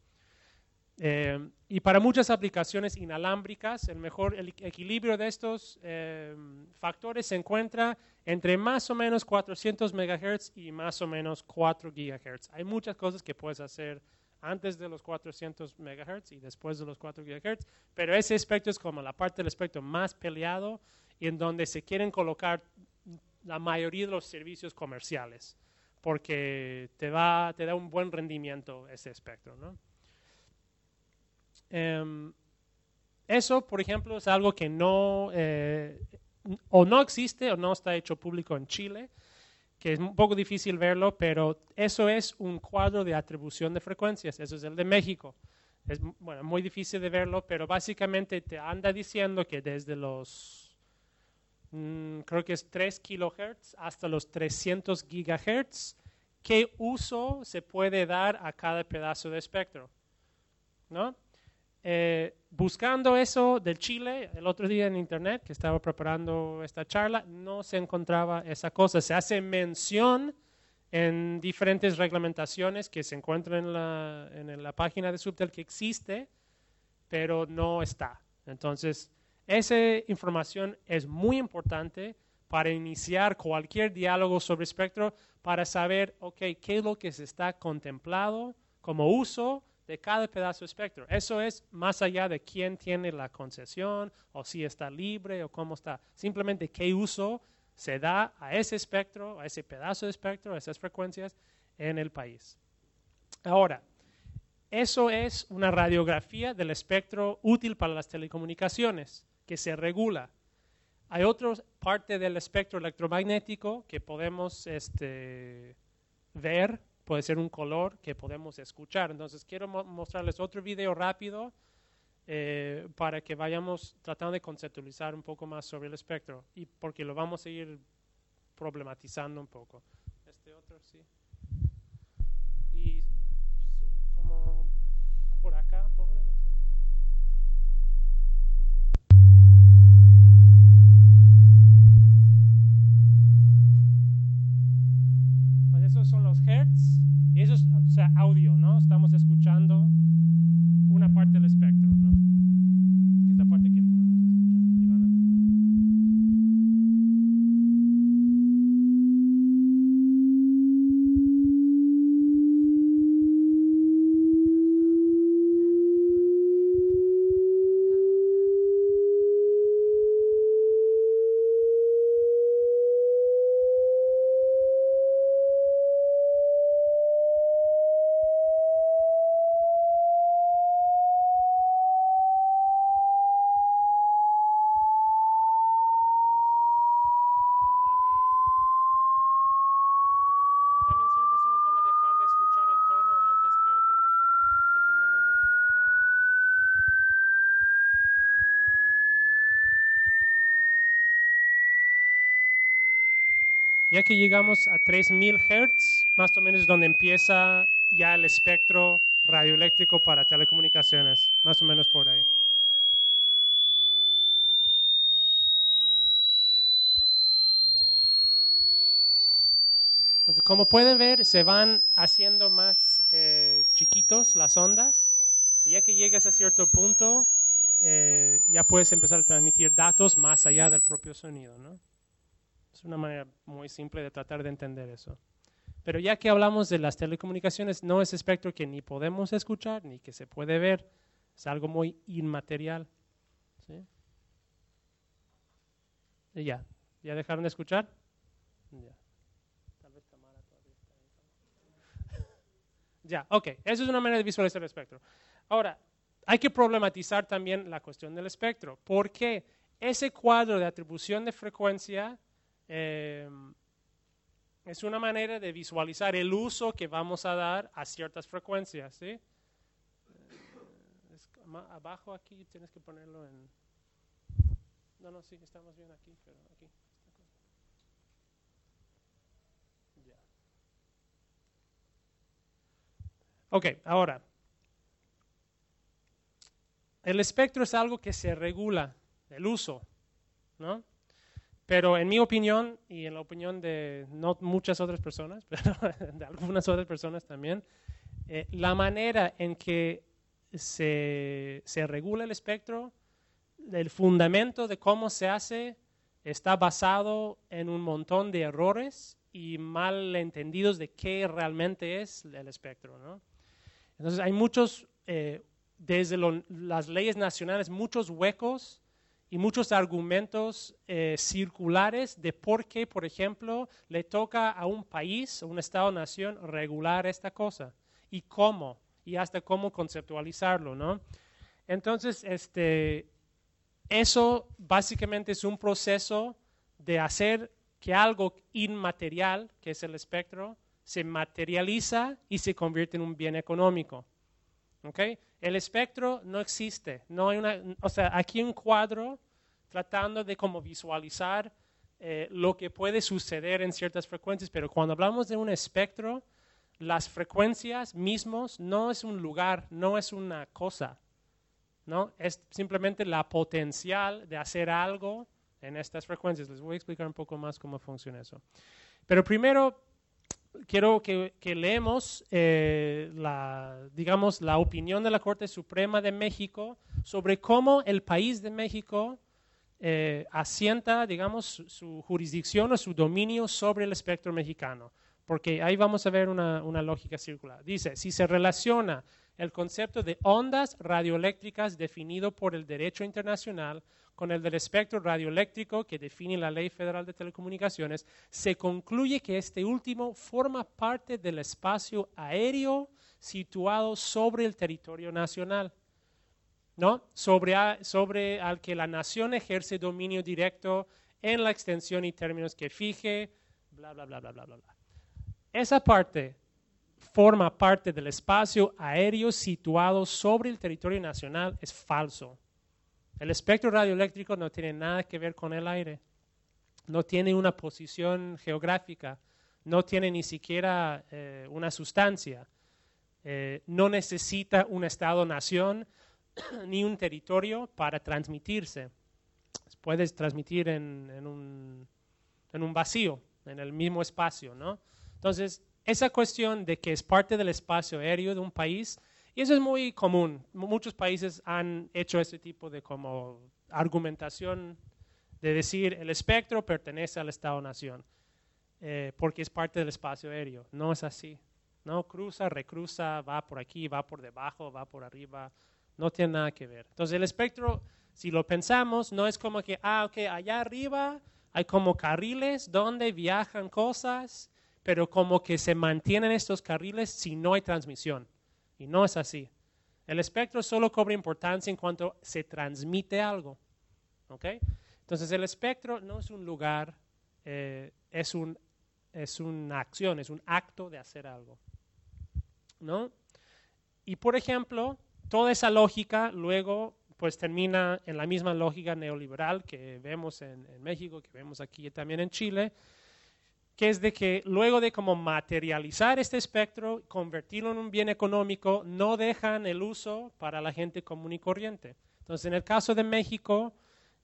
Y para muchas aplicaciones inalámbricas, el mejor equilibrio de estos factores se encuentra entre más o menos 400 MHz y más o menos 4 GHz. Hay muchas cosas que puedes hacer antes de los 400 MHz y después de los 4 GHz, pero ese espectro es como la parte del espectro más peleado y en donde se quieren colocar la mayoría de los servicios comerciales, porque te da un buen rendimiento ese espectro, ¿no? Eso, por ejemplo, es algo que no o no existe o no está hecho público en Chile, que es un poco difícil verlo, pero eso es un cuadro de atribución de frecuencias, eso es el de México. Es bueno, muy difícil de verlo, pero básicamente te anda diciendo que desde los, creo que es 3 kilohertz hasta los 300 gigahertz, qué uso se puede dar a cada pedazo de espectro, ¿no? Buscando eso del Chile, el otro día en internet, que estaba preparando esta charla, no se encontraba esa cosa. Se hace mención en diferentes reglamentaciones que se encuentran en la página de Subtel que existe, pero no está. Entonces, esa información es muy importante para iniciar cualquier diálogo sobre espectro, para saber, ok, qué es lo que se está contemplado como uso de cada pedazo de espectro. Eso es más allá de quién tiene la concesión, o si está libre, o cómo está. Simplemente qué uso se da a ese espectro, a ese pedazo de espectro, a esas frecuencias en el país. Ahora, eso es una radiografía del espectro útil para las telecomunicaciones, que se regula. Hay otra parte del espectro electromagnético que podemos ver, puede ser un color que podemos escuchar. Entonces quiero mostrarles otro video rápido para que vayamos tratando de conceptualizar un poco más sobre el espectro, y porque lo vamos a ir problematizando un poco. Este otro, sí. Y como por acá, ponle más o menos. Pues esos son los hertz, y eso es, o sea, audio, ¿no? Estamos escuchando una parte del espectro, ¿no? Que es la parte que podemos escuchar. Y van a ver cómo va. Qué tan buenos son los baffles. Y también ciertas personas van a dejar de escuchar el tono antes que otros, dependiendo de la edad. Ya que llegamos a 3000 Hz, más o menos es donde empieza ya el espectro radioeléctrico para telecomunicaciones, más o menos por ahí. Entonces, como pueden ver, se van haciendo más chiquitos las ondas, y ya que llegas a cierto punto, ya puedes empezar a transmitir datos más allá del propio sonido, ¿no? Es una manera muy simple de tratar de entender eso. Pero ya que hablamos de las telecomunicaciones, no es espectro que ni podemos escuchar ni que se puede ver, es algo muy inmaterial, ¿sí? Y ya dejaron de escuchar. Ya. Tal vez Tamara todavía está ahí. Ya, ok, eso es una manera de visualizar el espectro. Ahora, hay que problematizar también la cuestión del espectro, porque ese cuadro de atribución de frecuencia es una manera de visualizar el uso que vamos a dar a ciertas frecuencias, ¿sí? Abajo aquí tienes que ponerlo en... No, sí, estamos bien aquí, pero aquí. Ya. Ok, ahora. El espectro es algo que se regula, el uso, ¿no? Pero en mi opinión, y en la opinión de no muchas otras personas, pero de algunas otras personas también, la manera en que se regula el espectro, el fundamento de cómo se hace, está basado en un montón de errores y malentendidos de qué realmente es el espectro, ¿no? Entonces hay muchos, desde las leyes nacionales, muchos huecos y muchos argumentos circulares de por qué, por ejemplo, le toca a un país, a un Estado-nación, regular esta cosa, y cómo, y hasta cómo conceptualizarlo, ¿no? Entonces, eso básicamente es un proceso de hacer que algo inmaterial, que es el espectro, se materializa y se convierte en un bien económico. ¿Okay? El espectro no existe. No hay o sea, aquí un cuadro tratando de como visualizar lo que puede suceder en ciertas frecuencias, pero cuando hablamos de un espectro, las frecuencias mismos no es un lugar, no es una cosa, ¿no? Es simplemente la potencial de hacer algo en estas frecuencias. Les voy a explicar un poco más cómo funciona eso. Pero primero quiero que leemos digamos, la opinión de la Corte Suprema de México sobre cómo el país de México asienta, digamos, su jurisdicción o su dominio sobre el espectro mexicano. Porque ahí vamos a ver una lógica circular. Dice, si se relaciona el concepto de ondas radioeléctricas definido por el derecho internacional con el del espectro radioeléctrico que define la Ley Federal de Telecomunicaciones, se concluye que este último forma parte del espacio aéreo situado sobre el territorio nacional, ¿no? Sobre al que la nación ejerce dominio directo en la extensión y términos que fije, bla, bla, bla, bla, bla, bla, bla. Esa parte forma parte del espacio aéreo situado sobre el territorio nacional es falso. El espectro radioeléctrico no tiene nada que ver con el aire, no tiene una posición geográfica, no tiene ni siquiera una sustancia, no necesita un estado-nación ni un territorio para transmitirse. Puedes transmitir en un vacío, en el mismo espacio, ¿no? Entonces, esa cuestión de que es parte del espacio aéreo de un país, y eso es muy común. Muchos países han hecho ese tipo de como argumentación de decir el espectro pertenece al Estado-Nación porque es parte del espacio aéreo. No es así. No cruza, recruza, va por aquí, va por debajo, va por arriba. No tiene nada que ver. Entonces, el espectro, si lo pensamos, no es como que, ok, allá arriba hay como carriles donde viajan cosas, pero como que se mantienen estos carriles si no hay transmisión. Y no es así. El espectro solo cobra importancia en cuanto se transmite algo. ¿Okay? Entonces, el espectro no es un lugar, es una acción, es un acto de hacer algo, ¿no? Y, por ejemplo, toda esa lógica luego pues termina en la misma lógica neoliberal que vemos en México, que vemos aquí también en Chile, que es de que luego de como materializar este espectro, convertirlo en un bien económico, no dejan el uso para la gente común y corriente. Entonces, en el caso de México,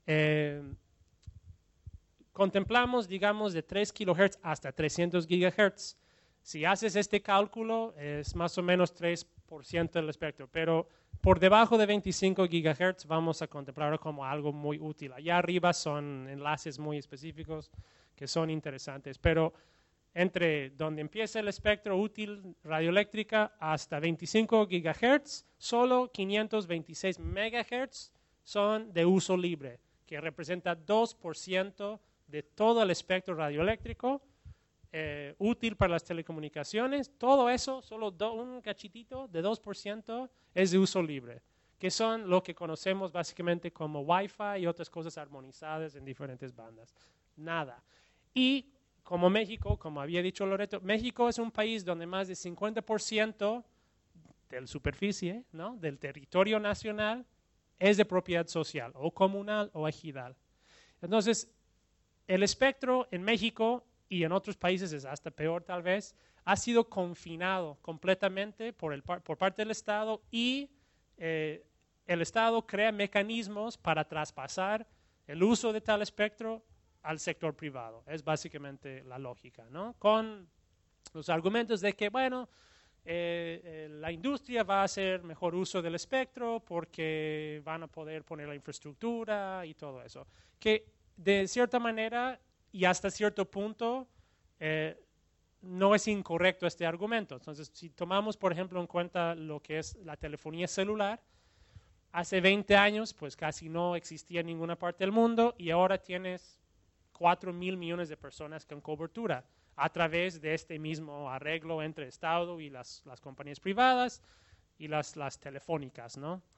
contemplamos, digamos, de 3 kHz hasta 300 GHz. Si haces este cálculo, es más o menos 3% del espectro, pero por debajo de 25 GHz vamos a contemplarlo como algo muy útil. Allá arriba son enlaces muy específicos que son interesantes, pero entre donde empieza el espectro útil radioeléctrica hasta 25 GHz, solo 526 MHz son de uso libre, que representa 2% de todo el espectro radioeléctrico útil para las telecomunicaciones. Todo eso, solo un cachitito de 2% es de uso libre, que son lo que conocemos básicamente como Wi-Fi y otras cosas armonizadas en diferentes bandas. Nada. Y como México, como había dicho Loreto, México es un país donde más de 50% de la superficie, ¿no?, del territorio nacional es de propiedad social, o comunal o ejidal. Entonces, el espectro en México y en otros países es hasta peor tal vez, ha sido confinado completamente por parte del Estado y el Estado crea mecanismos para traspasar el uso de tal espectro al sector privado. Es básicamente la lógica, ¿no? Con los argumentos de que, bueno, la industria va a hacer mejor uso del espectro porque van a poder poner la infraestructura y todo eso. Que de cierta manera y hasta cierto punto no es incorrecto este argumento. Entonces, si tomamos, por ejemplo, en cuenta lo que es la telefonía celular, hace 20 años pues casi no existía en ninguna parte del mundo y ahora tienes 4,000 millones de personas con cobertura a través de este mismo arreglo entre el Estado y las compañías privadas y las telefónicas, ¿no?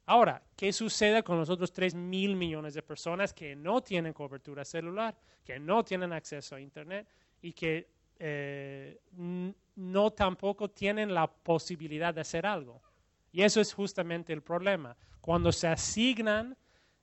Ahora, ¿qué sucede con los otros 3.000 millones de personas que no tienen cobertura celular, que no tienen acceso a Internet y que no tampoco tienen la posibilidad de hacer algo? Y eso es justamente el problema. Cuando se asignan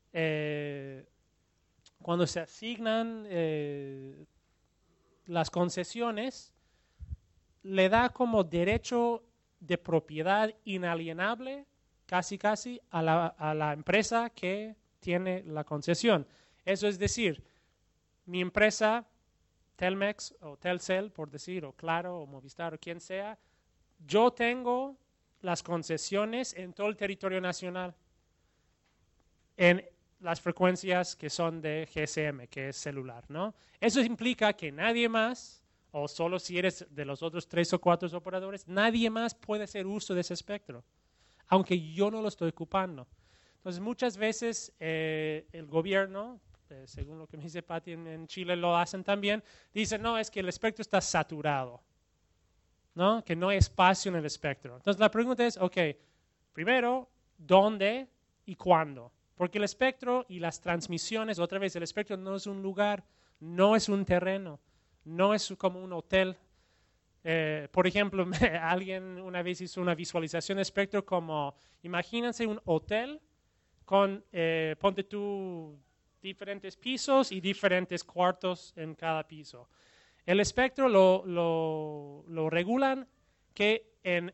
las concesiones, le da como derecho de propiedad inalienable casi a la empresa que tiene la concesión. Eso es decir, mi empresa, Telmex o Telcel, por decir, o Claro, o Movistar, o quien sea, yo tengo las concesiones en todo el territorio nacional, en las frecuencias que son de GSM, que es celular, ¿no? Eso implica que nadie más, o solo si eres de los otros 3 o 4 operadores, nadie más puede hacer uso de ese espectro, aunque yo no lo estoy ocupando. Entonces, muchas veces el gobierno, según lo que me dice Pati, en Chile lo hacen también, dicen, no, es que el espectro está saturado, ¿no? Que no hay espacio en el espectro. Entonces, la pregunta es, ok, primero, ¿dónde y cuándo? Porque el espectro y las transmisiones, otra vez, el espectro no es un lugar, no es un terreno, no es como un hotel. Por ejemplo, alguien una vez hizo una visualización de espectro como, imagínense un hotel con, ponte tú, diferentes pisos y diferentes cuartos en cada piso. El espectro lo regulan que en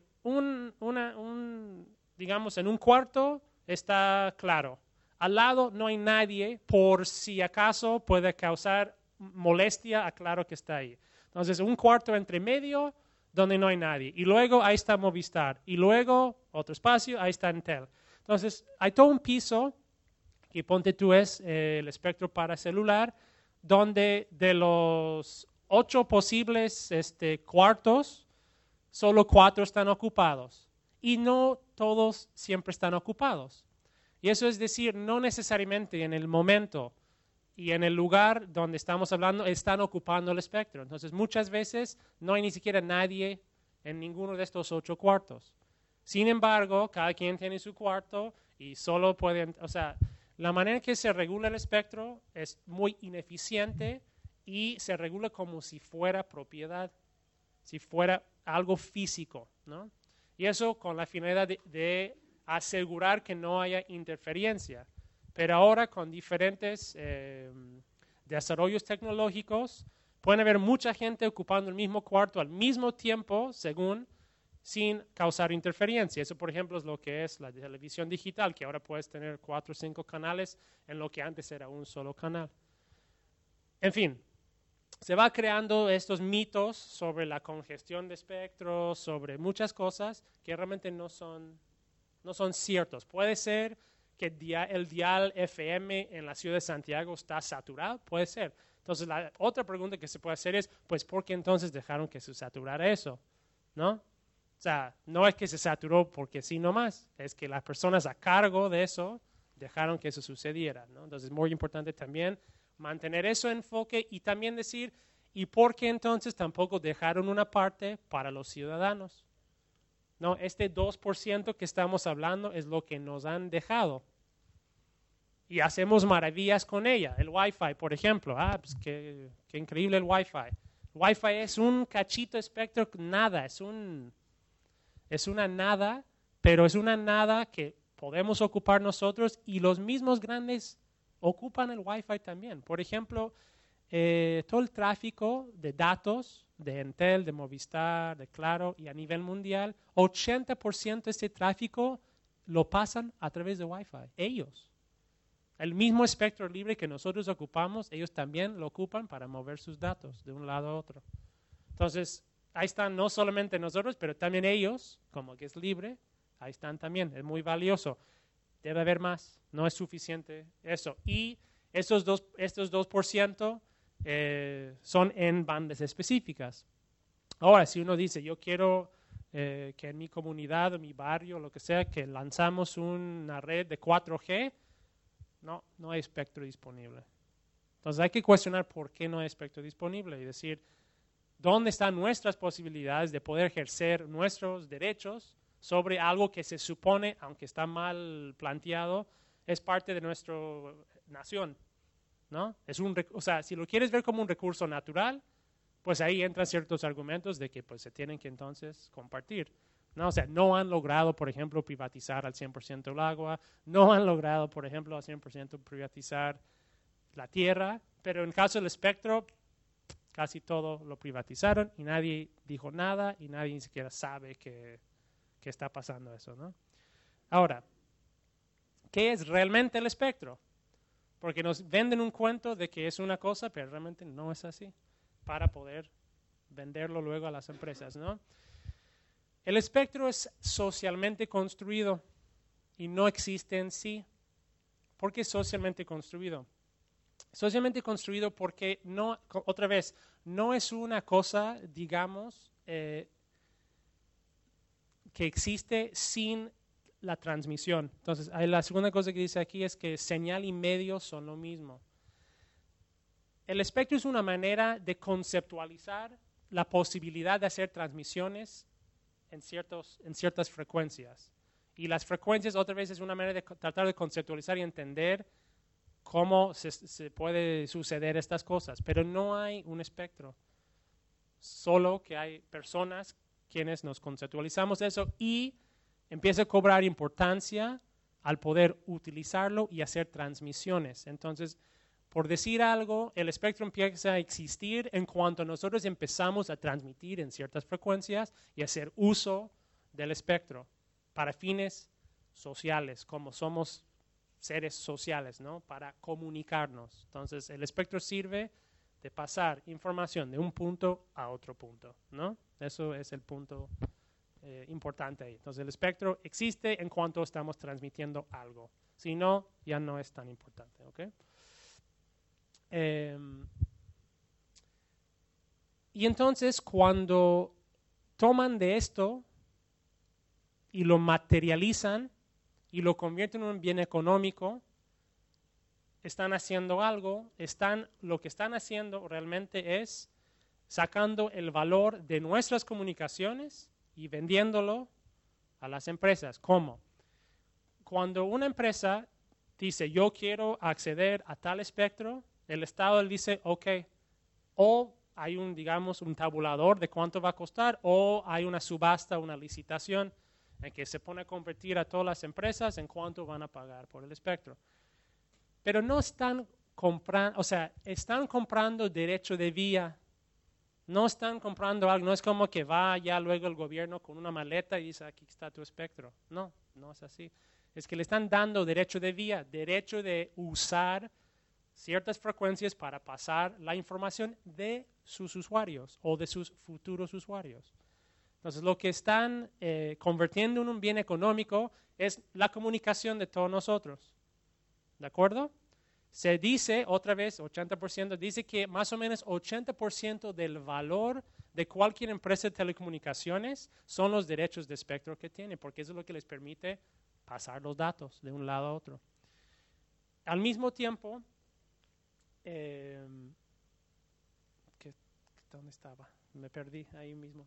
digamos, en un cuarto está claro. Al lado no hay nadie, por si acaso puede causar molestia a Claro que está ahí. Entonces, un cuarto entre medio donde no hay nadie. Y luego ahí está Movistar. Y luego otro espacio, ahí está Entel. Entonces, hay todo un piso, que ponte tú es el espectro para celular, donde de los 8 posibles cuartos, solo 4 están ocupados. Y no todos siempre están ocupados. Y eso es decir, no necesariamente en el momento y en el lugar donde estamos hablando están ocupando el espectro. Entonces, muchas veces no hay ni siquiera nadie en ninguno de estos 8 cuartos. Sin embargo, cada quien tiene su cuarto y solo pueden, o sea, la manera en que se regula el espectro es muy ineficiente y se regula como si fuera propiedad, si fuera algo físico, ¿no? Y eso con la finalidad de asegurar que no haya interferencia. Pero ahora con diferentes desarrollos tecnológicos pueden haber mucha gente ocupando el mismo cuarto al mismo tiempo, sin causar interferencia. Eso, por ejemplo, es lo que es la televisión digital, que ahora puedes tener 4 o 5 canales en lo que antes era un solo canal. En fin, se va creando estos mitos sobre la congestión de espectro, sobre muchas cosas que realmente no son ciertos. Puede ser que el dial FM en la ciudad de Santiago está saturado, puede ser. Entonces, la otra pregunta que se puede hacer es, pues, ¿por qué entonces dejaron que se saturara eso? ¿No? O sea, no es que se saturó porque sí nomás, es que las personas a cargo de eso dejaron que eso sucediera, ¿no? Entonces, es muy importante también mantener eso en enfoque y también decir, ¿y por qué entonces tampoco dejaron una parte para los ciudadanos? No, este 2% que estamos hablando es lo que nos han dejado. Y hacemos maravillas con ella. El Wi-Fi, por ejemplo. Pues qué increíble el Wi-Fi. El Wi-Fi es un cachito espectro, nada, es una nada, pero es una nada que podemos ocupar nosotros y los mismos grandes ocupan el Wi-Fi también. Por ejemplo, todo el tráfico de datos de Entel, de Movistar, de Claro y a nivel mundial, 80% de este tráfico lo pasan a través de Wi-Fi. Ellos. El mismo espectro libre que nosotros ocupamos, ellos también lo ocupan para mover sus datos de un lado a otro. Entonces, ahí están no solamente nosotros, pero también ellos, como que es libre, ahí están también. Es muy valioso. Debe haber más. No es suficiente eso. Y estos 2% son en bandas específicas. Ahora, si uno dice, yo quiero que en mi comunidad, en mi barrio, lo que sea, que lanzamos una red de 4G, no hay espectro disponible. Entonces hay que cuestionar por qué no hay espectro disponible y decir, ¿dónde están nuestras posibilidades de poder ejercer nuestros derechos sobre algo que se supone, aunque está mal planteado, es parte de nuestra nación, ¿no? O sea, si lo quieres ver como un recurso natural, pues ahí entran ciertos argumentos de que pues, se tienen que entonces compartir, ¿no? O sea, no han logrado, por ejemplo, privatizar al 100% el agua, no han logrado, por ejemplo, al 100% privatizar la tierra, pero en el caso del espectro, casi todo lo privatizaron y nadie dijo nada y nadie ni siquiera sabe que está pasando eso, ¿no? Ahora, ¿qué es realmente el espectro? Porque nos venden un cuento de que es una cosa, pero realmente no es así, para poder venderlo luego a las empresas, ¿no? El espectro es socialmente construido y no existe en sí. ¿Por qué es socialmente construido? Socialmente construido porque, no, otra vez, no es una cosa, digamos, que existe sin la transmisión. Entonces, la segunda cosa que dice aquí es que señal y medio son lo mismo. El espectro es una manera de conceptualizar la posibilidad de hacer transmisiones en ciertas frecuencias. Y las frecuencias, otra vez, es una manera de tratar de conceptualizar y entender cómo se puede suceder estas cosas. Pero no hay un espectro. Solo que hay personas quienes nos conceptualizamos eso y empieza a cobrar importancia al poder utilizarlo y hacer transmisiones. Entonces, por decir algo, el espectro empieza a existir en cuanto nosotros empezamos a transmitir en ciertas frecuencias y hacer uso del espectro para fines sociales, como somos seres sociales, ¿no? Para comunicarnos. Entonces, el espectro sirve de pasar información de un punto a otro punto, ¿no? Eso es el punto importante ahí. Entonces, el espectro existe en cuanto estamos transmitiendo algo. Si no, ya no es tan importante, ¿ok? Y entonces, cuando toman de esto y lo materializan y lo convierten en un bien económico, están haciendo algo, lo que están haciendo realmente es sacando el valor de nuestras comunicaciones y vendiéndolo a las empresas. ¿Cómo? Cuando una empresa dice, yo quiero acceder a tal espectro, el Estado le dice, ok, o hay un tabulador de cuánto va a costar, o hay una subasta, una licitación, en que se pone a competir a todas las empresas en cuánto van a pagar por el espectro. Pero no están comprando, o sea, están comprando derecho de vía. No están comprando algo, no es como que va ya luego el gobierno con una maleta y dice, aquí está tu espectro. No, no es así. Es que le están dando derecho de vía, derecho de usar ciertas frecuencias para pasar la información de sus usuarios o de sus futuros usuarios. Entonces, lo que están convirtiendo en un bien económico es la comunicación de todos nosotros. ¿De acuerdo? Se dice, otra vez, 80%, dice que más o menos 80% del valor de cualquier empresa de telecomunicaciones son los derechos de espectro que tiene, porque eso es lo que les permite pasar los datos de un lado a otro. Al mismo tiempo, ¿dónde estaba? Me perdí ahí mismo.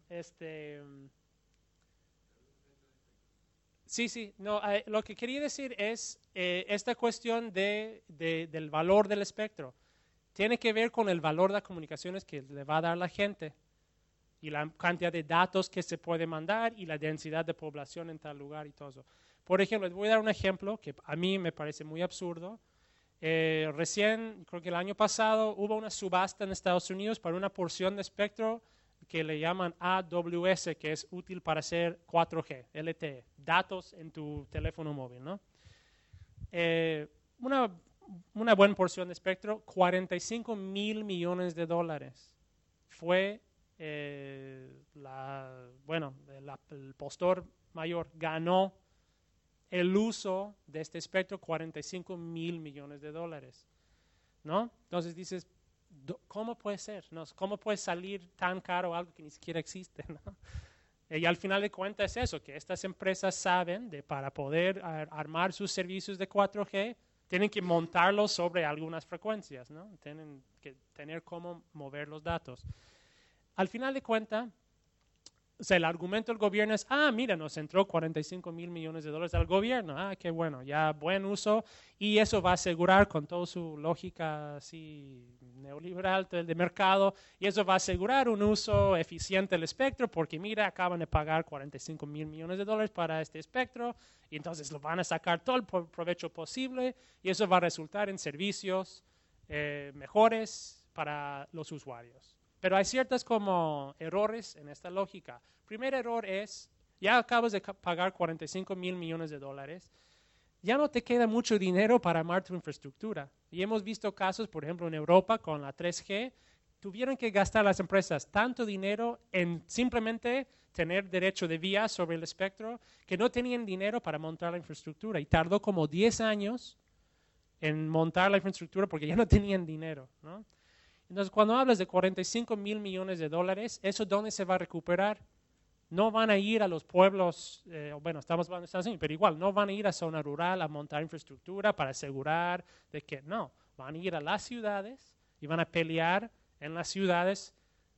Sí, no, lo que quería decir es esta cuestión del valor del espectro. Tiene que ver con el valor de las comunicaciones que le va a dar la gente y la cantidad de datos que se puede mandar y la densidad de población en tal lugar y todo eso. Por ejemplo, les voy a dar un ejemplo que a mí me parece muy absurdo. Recién, creo que el año pasado, hubo una subasta en Estados Unidos para una porción de espectro que le llaman AWS, que es útil para hacer 4G, LTE, datos en tu teléfono móvil, ¿no? Una buena porción de espectro, $45 mil millones. Fue el postor mayor, ganó el uso de este espectro $45 mil millones, ¿no? Entonces dices, ¿cómo puede ser? ¿No? ¿Cómo puede salir tan caro algo que ni siquiera existe? ¿No? Y al final de cuentas es eso, que estas empresas saben de para poder armar sus servicios de 4G, tienen que montarlos sobre algunas frecuencias, ¿no? Tienen que tener cómo mover los datos. Al final de cuentas, O sea, el argumento del gobierno es, mira, nos entró 45 mil millones de dólares al gobierno. Qué bueno, ya buen uso. Y eso va a asegurar con toda su lógica así neoliberal de mercado, y eso va a asegurar un uso eficiente del espectro, porque mira, acaban de pagar 45 mil millones de dólares para este espectro, y entonces lo van a sacar todo el provecho posible, y eso va a resultar en servicios mejores para los usuarios. Pero hay ciertos como errores en esta lógica. Primer error es, ya acabas de pagar 45 mil millones de dólares, ya no te queda mucho dinero para armar tu infraestructura. Y hemos visto casos, por ejemplo, en Europa con la 3G, tuvieron que gastar las empresas tanto dinero en simplemente tener derecho de vía sobre el espectro, que no tenían dinero para montar la infraestructura. Y tardó como 10 años en montar la infraestructura porque ya no tenían dinero, ¿no? Entonces, cuando hablas de 45 mil millones de dólares, ¿eso dónde se va a recuperar? No van a ir a los pueblos, estamos hablando de Estados Unidos, pero igual, no van a ir a zona rural a montar infraestructura para asegurar de que no. Van a ir a las ciudades y van a pelear en las ciudades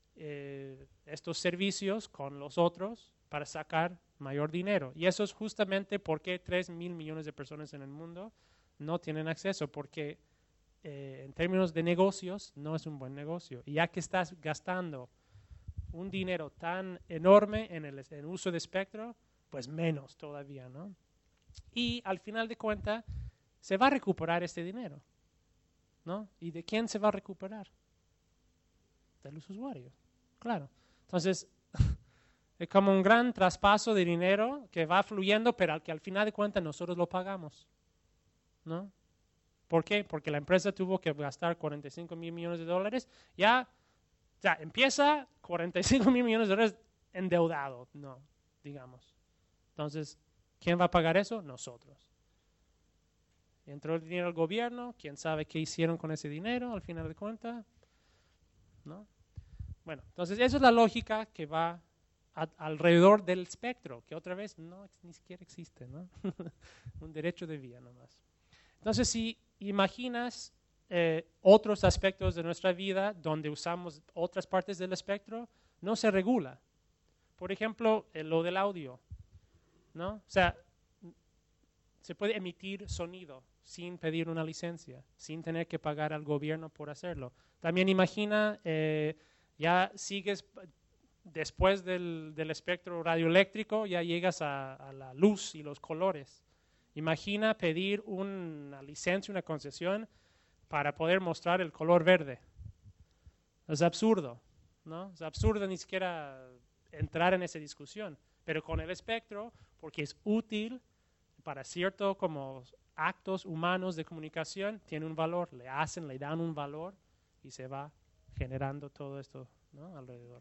estos servicios con los otros para sacar mayor dinero. Y eso es justamente por qué 3 mil millones de personas en el mundo no tienen acceso, porque en términos de negocios no es un buen negocio. Y ya que estás gastando un dinero tan enorme en el uso de espectro, pues menos todavía, ¿no? Y al final de cuentas, se va a recuperar este dinero, ¿no? ¿Y de quién se va a recuperar? De los usuarios, claro. Entonces, es como un gran traspaso de dinero que va fluyendo, pero al final de cuentas nosotros lo pagamos, ¿no? ¿Por qué? Porque la empresa tuvo que gastar 45 mil millones de dólares, ya empieza 45 mil millones de dólares endeudado, no, digamos. Entonces, ¿quién va a pagar eso? Nosotros. Entró el dinero al gobierno, ¿quién sabe qué hicieron con ese dinero al final de cuentas? ¿No? Bueno, entonces esa es la lógica que va alrededor del espectro, que otra vez ni siquiera existe, ¿no? Un derecho de vía nomás. Entonces, si imaginas otros aspectos de nuestra vida donde usamos otras partes del espectro, no se regula. Por ejemplo, lo del audio, ¿no? O sea, se puede emitir sonido sin pedir una licencia, sin tener que pagar al gobierno por hacerlo. También imagina, ya sigues después del espectro radioeléctrico, ya llegas a la luz y los colores. Imagina pedir una licencia, una concesión para poder mostrar el color verde. Es absurdo, ¿no? Es absurdo ni siquiera entrar en esa discusión. Pero con el espectro, porque es útil para ciertos como actos humanos de comunicación, tiene un valor, le dan un valor y se va generando todo esto, ¿no? Alrededor.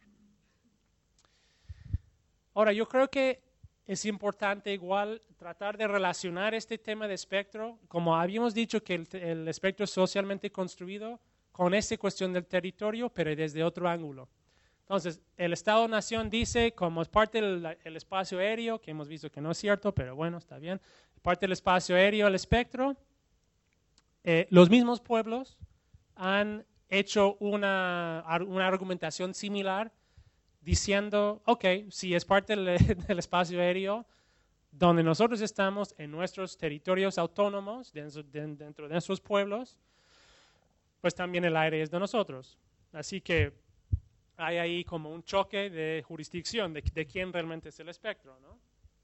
Ahora, yo creo que es importante igual tratar de relacionar este tema de espectro, como habíamos dicho que el espectro es socialmente construido, con esta cuestión del territorio, pero desde otro ángulo. Entonces, el Estado-Nación dice, como es parte del espacio aéreo, que hemos visto que no es cierto, pero bueno, está bien, parte del espacio aéreo, el espectro, los mismos pueblos han hecho una argumentación similar, diciendo, ok, si es parte del espacio aéreo, donde nosotros estamos en nuestros territorios autónomos, dentro de nuestros pueblos, pues también el aire es de nosotros. Así que hay ahí como un choque de jurisdicción, de quién realmente es el espectro, ¿no?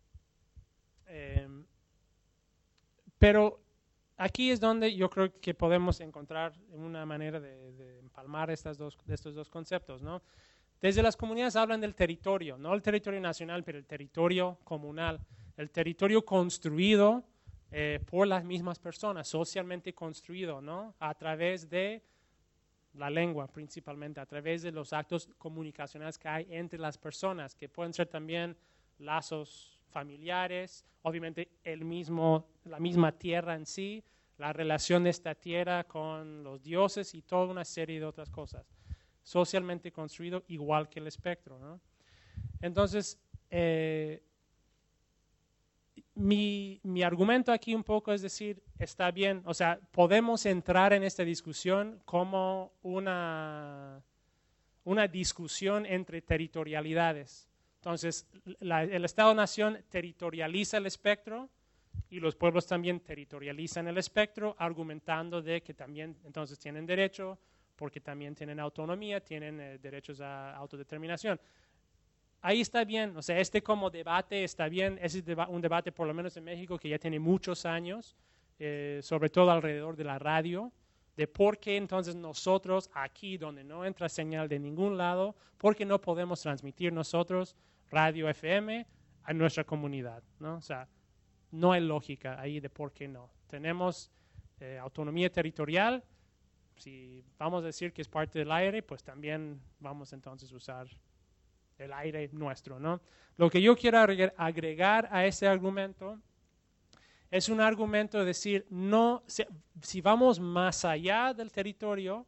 Pero aquí es donde yo creo que podemos encontrar una manera de empalmar estos dos conceptos, ¿no? Desde las comunidades hablan del territorio, no el territorio nacional, pero el territorio comunal, el territorio construido por las mismas personas, socialmente construido, ¿no? A través de la lengua principalmente, a través de los actos comunicacionales que hay entre las personas, que pueden ser también lazos familiares, obviamente la misma tierra en sí, la relación de esta tierra con los dioses y toda una serie de otras cosas. Socialmente construido igual que el espectro, ¿no? Entonces, mi argumento aquí un poco es decir, está bien, o sea, podemos entrar en esta discusión como una discusión entre territorialidades. Entonces, el Estado-Nación territorializa el espectro y los pueblos también territorializan el espectro, argumentando de que también entonces tienen derecho, porque también tienen autonomía, tienen derechos a autodeterminación. Ahí está bien, o sea, como debate está bien, es un debate por lo menos en México que ya tiene muchos años, sobre todo alrededor de la radio, de por qué entonces nosotros aquí donde no entra señal de ningún lado, por qué no podemos transmitir nosotros radio FM a nuestra comunidad, ¿no? O sea, no hay lógica ahí de por qué no. Tenemos autonomía territorial, si vamos a decir que es parte del aire, pues también vamos entonces a usar el aire nuestro, ¿no? Lo que yo quiero agregar a ese argumento es un argumento de decir, no, si vamos más allá del territorio,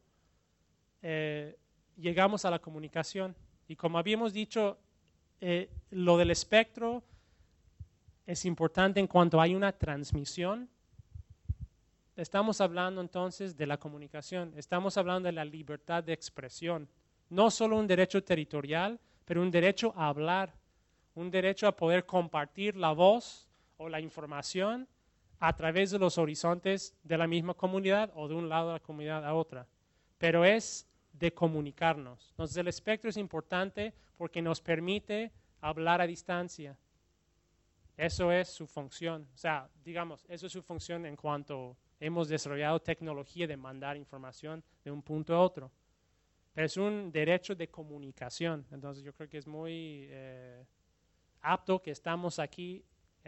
llegamos a la comunicación. Y como habíamos dicho, lo del espectro es importante en cuanto hay una transmisión. Estamos hablando entonces de la comunicación, estamos hablando de la libertad de expresión. No solo un derecho territorial, pero un derecho a hablar, un derecho a poder compartir la voz o la información a través de los horizontes de la misma comunidad o de un lado de la comunidad a otra. Pero es de comunicarnos. Entonces el espectro es importante porque nos permite hablar a distancia. Eso es su función. O sea, digamos, eso es su función en cuanto hemos desarrollado tecnología de mandar información de un punto a otro. Pero es un derecho de comunicación. Entonces yo creo que es muy apto que estamos aquí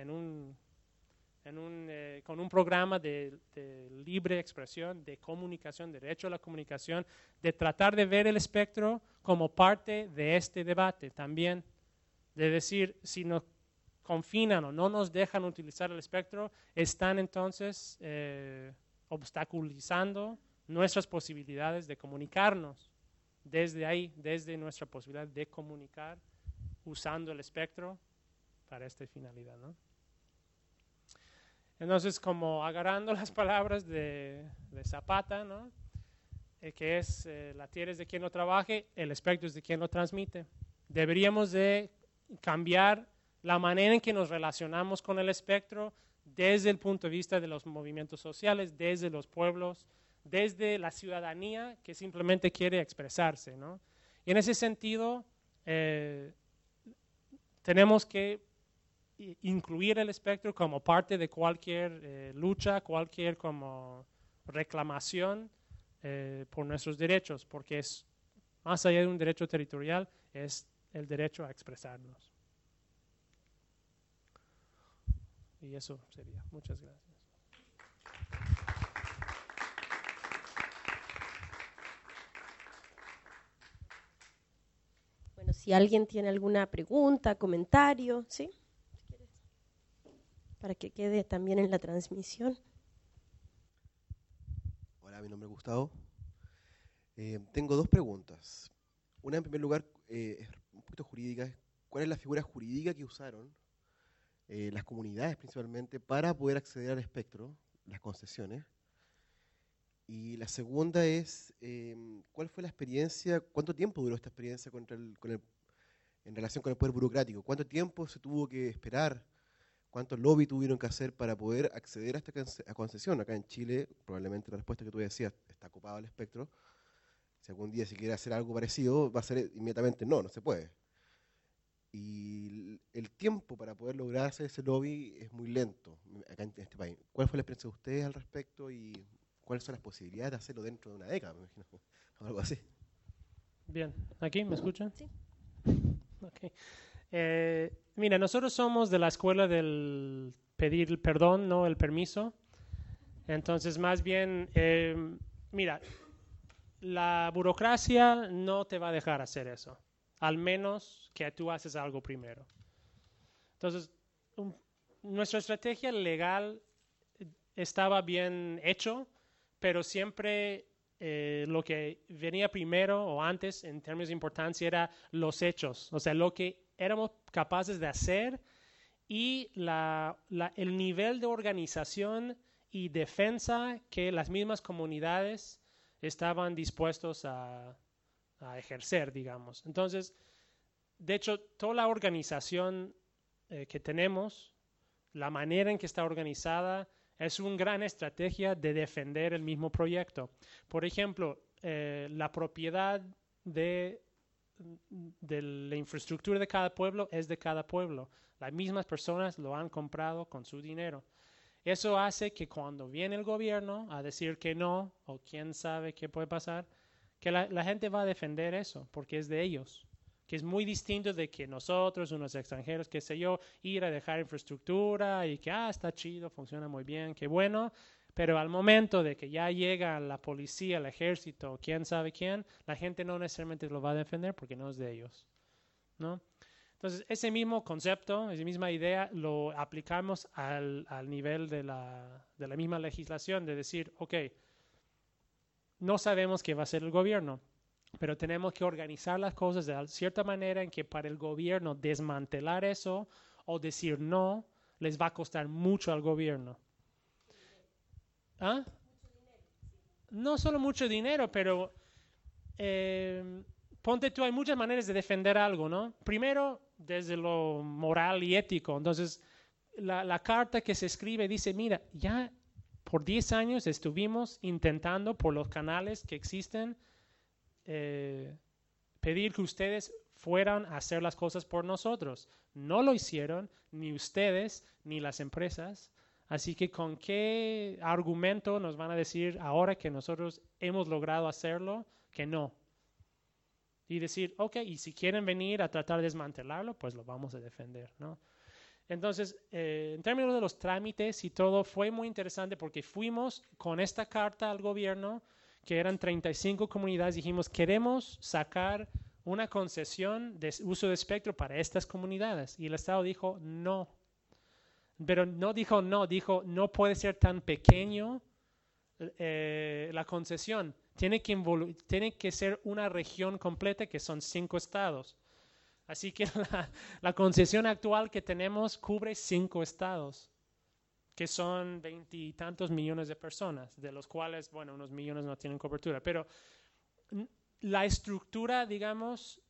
con un programa de libre expresión, de comunicación, derecho a la comunicación, de tratar de ver el espectro como parte de este debate también. De decir, si nos confinan o no nos dejan utilizar el espectro, están entonces obstaculizando nuestras posibilidades de comunicarnos. Desde ahí, desde nuestra posibilidad de comunicar usando el espectro para esta finalidad, ¿no? Entonces, como agarrando las palabras de Zapata, ¿no? Que es la tierra es de quien lo trabaje, el espectro es de quien lo transmite. Deberíamos de cambiar la manera en que nos relacionamos con el espectro desde el punto de vista de los movimientos sociales, desde los pueblos, desde la ciudadanía que simplemente quiere expresarse, ¿no? Y en ese sentido, tenemos que incluir el espectro como parte de cualquier lucha, cualquier como reclamación por nuestros derechos, porque es más allá de un derecho territorial, es el derecho a expresarnos. Y eso sería. Muchas gracias. Bueno, si alguien tiene alguna pregunta, comentario, ¿sí? Para que quede también en la transmisión. Hola, mi nombre es Gustavo. Tengo dos preguntas. Una, en primer lugar, es un poquito jurídica. ¿Cuál es la figura jurídica que usaron las comunidades principalmente para poder acceder al espectro, las concesiones? Y la segunda es, ¿cuál fue la experiencia, cuánto tiempo duró esta experiencia en relación con el poder burocrático? ¿Cuánto tiempo se tuvo que esperar? ¿Cuántos lobby tuvieron que hacer para poder acceder a esta concesión? Acá en Chile, probablemente la respuesta que tú decías, está ocupado el espectro. Si algún día se quiere hacer algo parecido, va a ser inmediatamente no se puede. Y el tiempo para poder lograr hacer ese lobby es muy lento acá en este país. ¿Cuál fue la experiencia de ustedes al respecto y cuáles son las posibilidades de hacerlo dentro de una década, me imagino, o algo así? Bien, ¿aquí me escuchan? Sí. Okay. Mira, nosotros somos de la escuela del pedir el perdón, no el permiso. Entonces, más bien, mira, la burocracia no te va a dejar hacer eso, al menos que tú haces algo primero. Entonces, nuestra estrategia legal estaba bien hecho, pero siempre lo que venía primero o antes en términos de importancia era los hechos, o sea, lo que éramos capaces de hacer y el nivel de organización y defensa que las mismas comunidades estaban dispuestos a ejercer, digamos. Entonces, de hecho, toda la organización que tenemos, la manera en que está organizada, es una gran estrategia de defender el mismo proyecto. Por ejemplo, la propiedad de la infraestructura de cada pueblo es de cada pueblo. Las mismas personas lo han comprado con su dinero. Eso hace que cuando viene el gobierno a decir que no, o quién sabe qué puede pasar, que la gente va a defender eso, porque es de ellos. Que es muy distinto de que nosotros, unos extranjeros, qué sé yo, ir a dejar infraestructura y que, está chido, funciona muy bien, qué bueno, pero al momento de que ya llega la policía, el ejército, quién sabe quién, la gente no necesariamente lo va a defender porque no es de ellos, ¿no? Entonces, ese mismo concepto, esa misma idea, lo aplicamos al nivel de la misma legislación, de decir, ok, no sabemos qué va a hacer el gobierno, pero tenemos que organizar las cosas de cierta manera en que para el gobierno desmantelar eso o decir no, les va a costar mucho al gobierno. ¿Ah? No solo mucho dinero, pero ponte tú, hay muchas maneras de defender algo, ¿no? Primero, desde lo moral y ético. Entonces, la carta que se escribe dice, mira, ya por 10 años estuvimos intentando por los canales que existen pedir que ustedes fueran a hacer las cosas por nosotros. No lo hicieron, ni ustedes, ni las empresas. Así que ¿con qué argumento nos van a decir ahora que nosotros hemos logrado hacerlo que no? Y decir, ok, y si quieren venir a tratar de desmantelarlo, pues lo vamos a defender, ¿no? Entonces, en términos de los trámites y todo, fue muy interesante porque fuimos con esta carta al gobierno, que eran 35 comunidades, dijimos, queremos sacar una concesión de uso de espectro para estas comunidades. Y el Estado dijo, no. Pero no dijo no, dijo, no puede ser tan pequeño la concesión. Tiene que ser una región completa que son 5 estados. Así que la concesión actual que tenemos cubre 5 estados, que son 20 y tantos millones de personas, de los cuales, bueno, unos millones no tienen cobertura. Pero la estructura, digamos,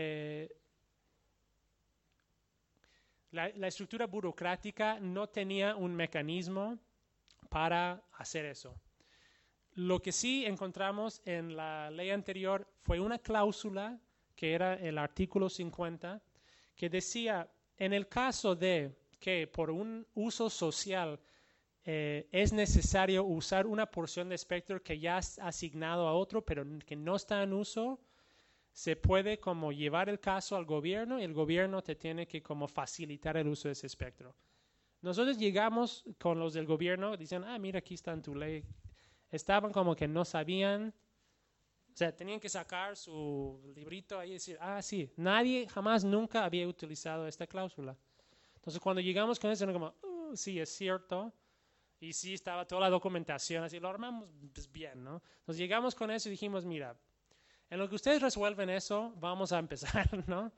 la estructura burocrática no tenía un mecanismo para hacer eso. Lo que sí encontramos en la ley anterior fue una cláusula que era el artículo 50, que decía, en el caso de que por un uso social es necesario usar una porción de espectro que ya es asignado a otro, pero que no está en uso, se puede como llevar el caso al gobierno y el gobierno te tiene que como facilitar el uso de ese espectro. Nosotros llegamos con los del gobierno, dicen, mira, aquí está en tu ley. Estaban como que no sabían. O sea, tenían que sacar su librito ahí y decir, sí, nadie jamás nunca había utilizado esta cláusula. Entonces, cuando llegamos con eso, era como, sí, es cierto. Y sí, estaba toda la documentación, así lo armamos pues, bien, ¿no? Entonces, llegamos con eso y dijimos, mira, en lo que ustedes resuelven eso, vamos a empezar, ¿no?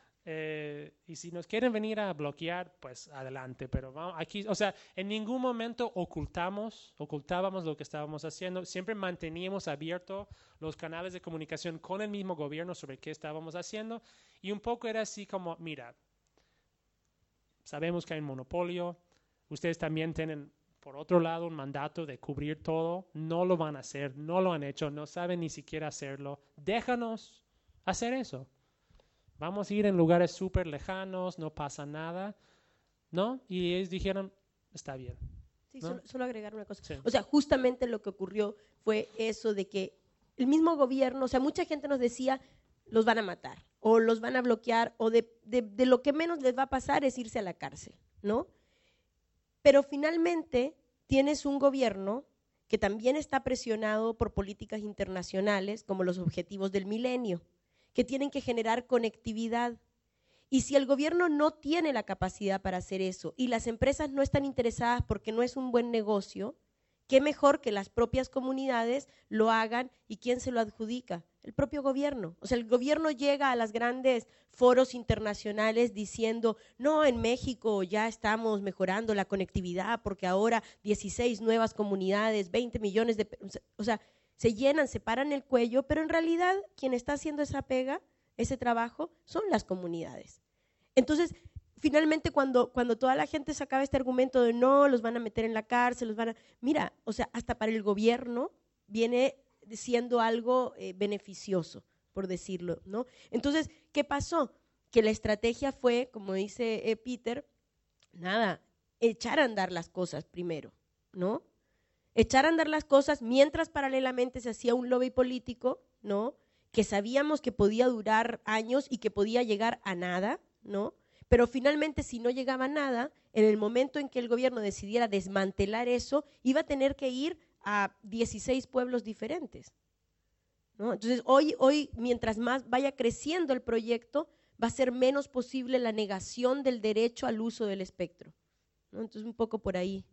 Y si nos quieren venir a bloquear, pues adelante, pero vamos, aquí, o sea, en ningún momento ocultábamos lo que estábamos haciendo, siempre manteníamos abiertos los canales de comunicación con el mismo gobierno sobre qué estábamos haciendo, y un poco era así como, mira, sabemos que hay un monopolio, ustedes también tienen, por otro lado, un mandato de cubrir todo, no lo van a hacer, no lo han hecho, no saben ni siquiera hacerlo, déjanos hacer eso. Vamos a ir en lugares súper lejanos, no pasa nada, ¿no? Y ellos dijeron, está bien. Sí, ¿no? solo agregar una cosa. Sí. O sea, justamente lo que ocurrió fue eso de que el mismo gobierno, o sea, mucha gente nos decía, los van a matar, o los van a bloquear, o de lo que menos les va a pasar es irse a la cárcel, ¿no? Pero finalmente tienes un gobierno que también está presionado por políticas internacionales, como los objetivos del milenio, que tienen que generar conectividad. Y si el gobierno no tiene la capacidad para hacer eso y las empresas no están interesadas porque no es un buen negocio, qué mejor que las propias comunidades lo hagan. ¿Y quién se lo adjudica? El propio gobierno. O sea, el gobierno llega a los grandes foros internacionales diciendo, no, en México ya estamos mejorando la conectividad porque ahora 16 nuevas comunidades, 20 millones de... O sea, se llenan, se paran el cuello, pero en realidad quien está haciendo esa pega ese trabajo son las comunidades. Entonces, finalmente cuando toda la gente sacaba este argumento de no, los van a meter en la cárcel, mira, o sea, hasta para el gobierno viene siendo algo beneficioso, por decirlo, ¿no? Entonces, ¿qué pasó? Que la estrategia fue, como dice Peter, echar a andar las cosas primero, ¿no? Echar a andar las cosas mientras paralelamente se hacía un lobby político, ¿no? Que sabíamos que podía durar años y que podía llegar a nada, ¿no? Pero finalmente, si no llegaba a nada, en el momento en que el gobierno decidiera desmantelar eso, iba a tener que ir a 16 pueblos diferentes, ¿no? Entonces, hoy, mientras más vaya creciendo el proyecto, va a ser menos posible la negación del derecho al uso del espectro, ¿no? Entonces, un poco por ahí.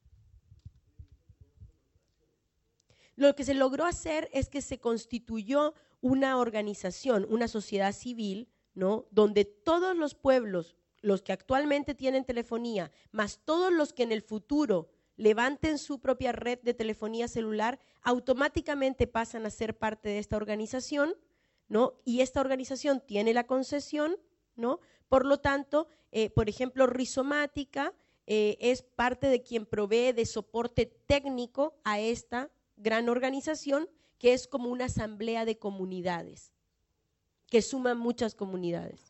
Lo que se logró hacer es que se constituyó una organización, una sociedad civil, ¿no? Donde todos los pueblos, los que actualmente tienen telefonía, más todos los que en el futuro levanten su propia red de telefonía celular, automáticamente pasan a ser parte de esta organización, ¿no? Y esta organización tiene la concesión, ¿no? Por lo tanto, por ejemplo, Rizomática es parte de quien provee de soporte técnico a esta gran organización, que es como una asamblea de comunidades, que suma muchas comunidades.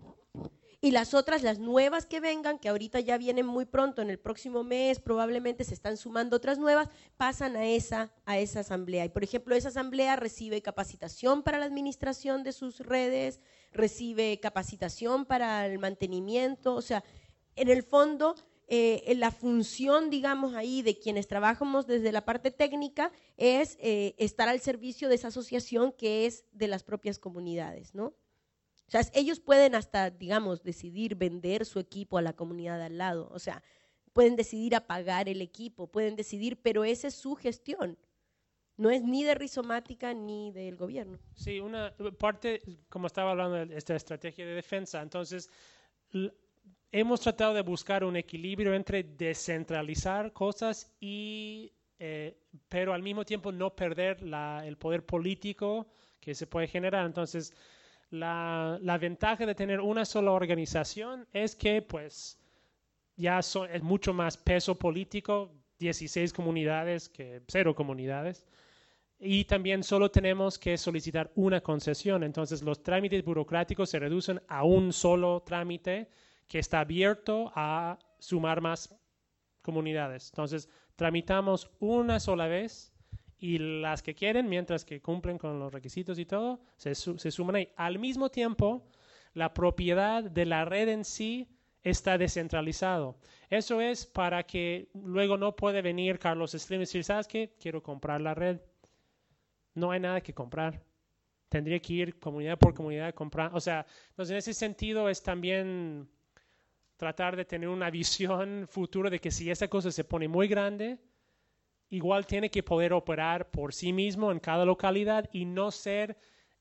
Y las otras, las nuevas que vengan, que ahorita ya vienen muy pronto, en el próximo mes probablemente se están sumando otras nuevas, pasan a esa asamblea. Y por ejemplo, esa asamblea recibe capacitación para la administración de sus redes, recibe capacitación para el mantenimiento, o sea, en el fondo la función, digamos, ahí de quienes trabajamos desde la parte técnica es estar al servicio de esa asociación que es de las propias comunidades, ¿no? O sea, ellos pueden hasta, digamos, decidir vender su equipo a la comunidad de al lado, o sea, pueden decidir apagar el equipo, pueden decidir, pero esa es su gestión, no es ni de Rizomática ni del gobierno. Sí, una parte, como estaba hablando de esta estrategia de defensa, entonces hemos tratado de buscar un equilibrio entre descentralizar cosas y, pero al mismo tiempo no perder el poder político que se puede generar. Entonces, la ventaja de tener una sola organización es que pues ya es mucho más peso político, 16 comunidades que 0 comunidades, y también solo tenemos que solicitar una concesión. Entonces los trámites burocráticos se reducen a un solo trámite que está abierto a sumar más comunidades. Entonces tramitamos una sola vez y las que quieren, mientras que cumplen con los requisitos y todo, se suman ahí. Al mismo tiempo, la propiedad de la red en sí está descentralizado. Eso es para que luego no puede venir Carlos Slim y decir, ¿sabes qué? Quiero comprar la red. No hay nada que comprar. Tendría que ir comunidad por comunidad a comprar. O sea, entonces en ese sentido es también tratar de tener una visión futura de que si esa cosa se pone muy grande, igual tiene que poder operar por sí mismo en cada localidad y no ser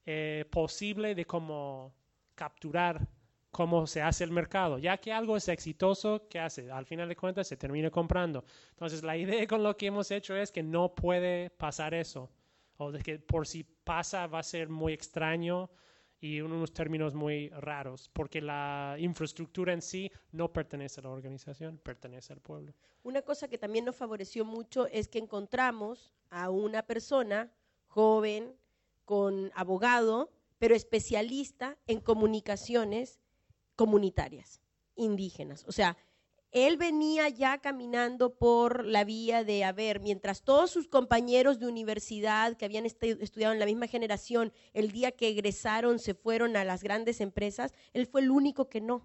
posible de cómo capturar cómo se hace el mercado. Ya que algo es exitoso, ¿qué hace? Al final de cuentas se termina comprando. Entonces la idea con lo que hemos hecho es que no puede pasar eso. O de que por si pasa va a ser muy extraño y en unos términos muy raros, porque la infraestructura en sí no pertenece a la organización, pertenece al pueblo. Una cosa que también nos favoreció mucho es que encontramos a una persona joven, con abogado, pero especialista en comunicaciones comunitarias, indígenas. O sea, él venía ya caminando por la vía de, mientras todos sus compañeros de universidad que habían estudiado en la misma generación, el día que egresaron se fueron a las grandes empresas, él fue el único que no,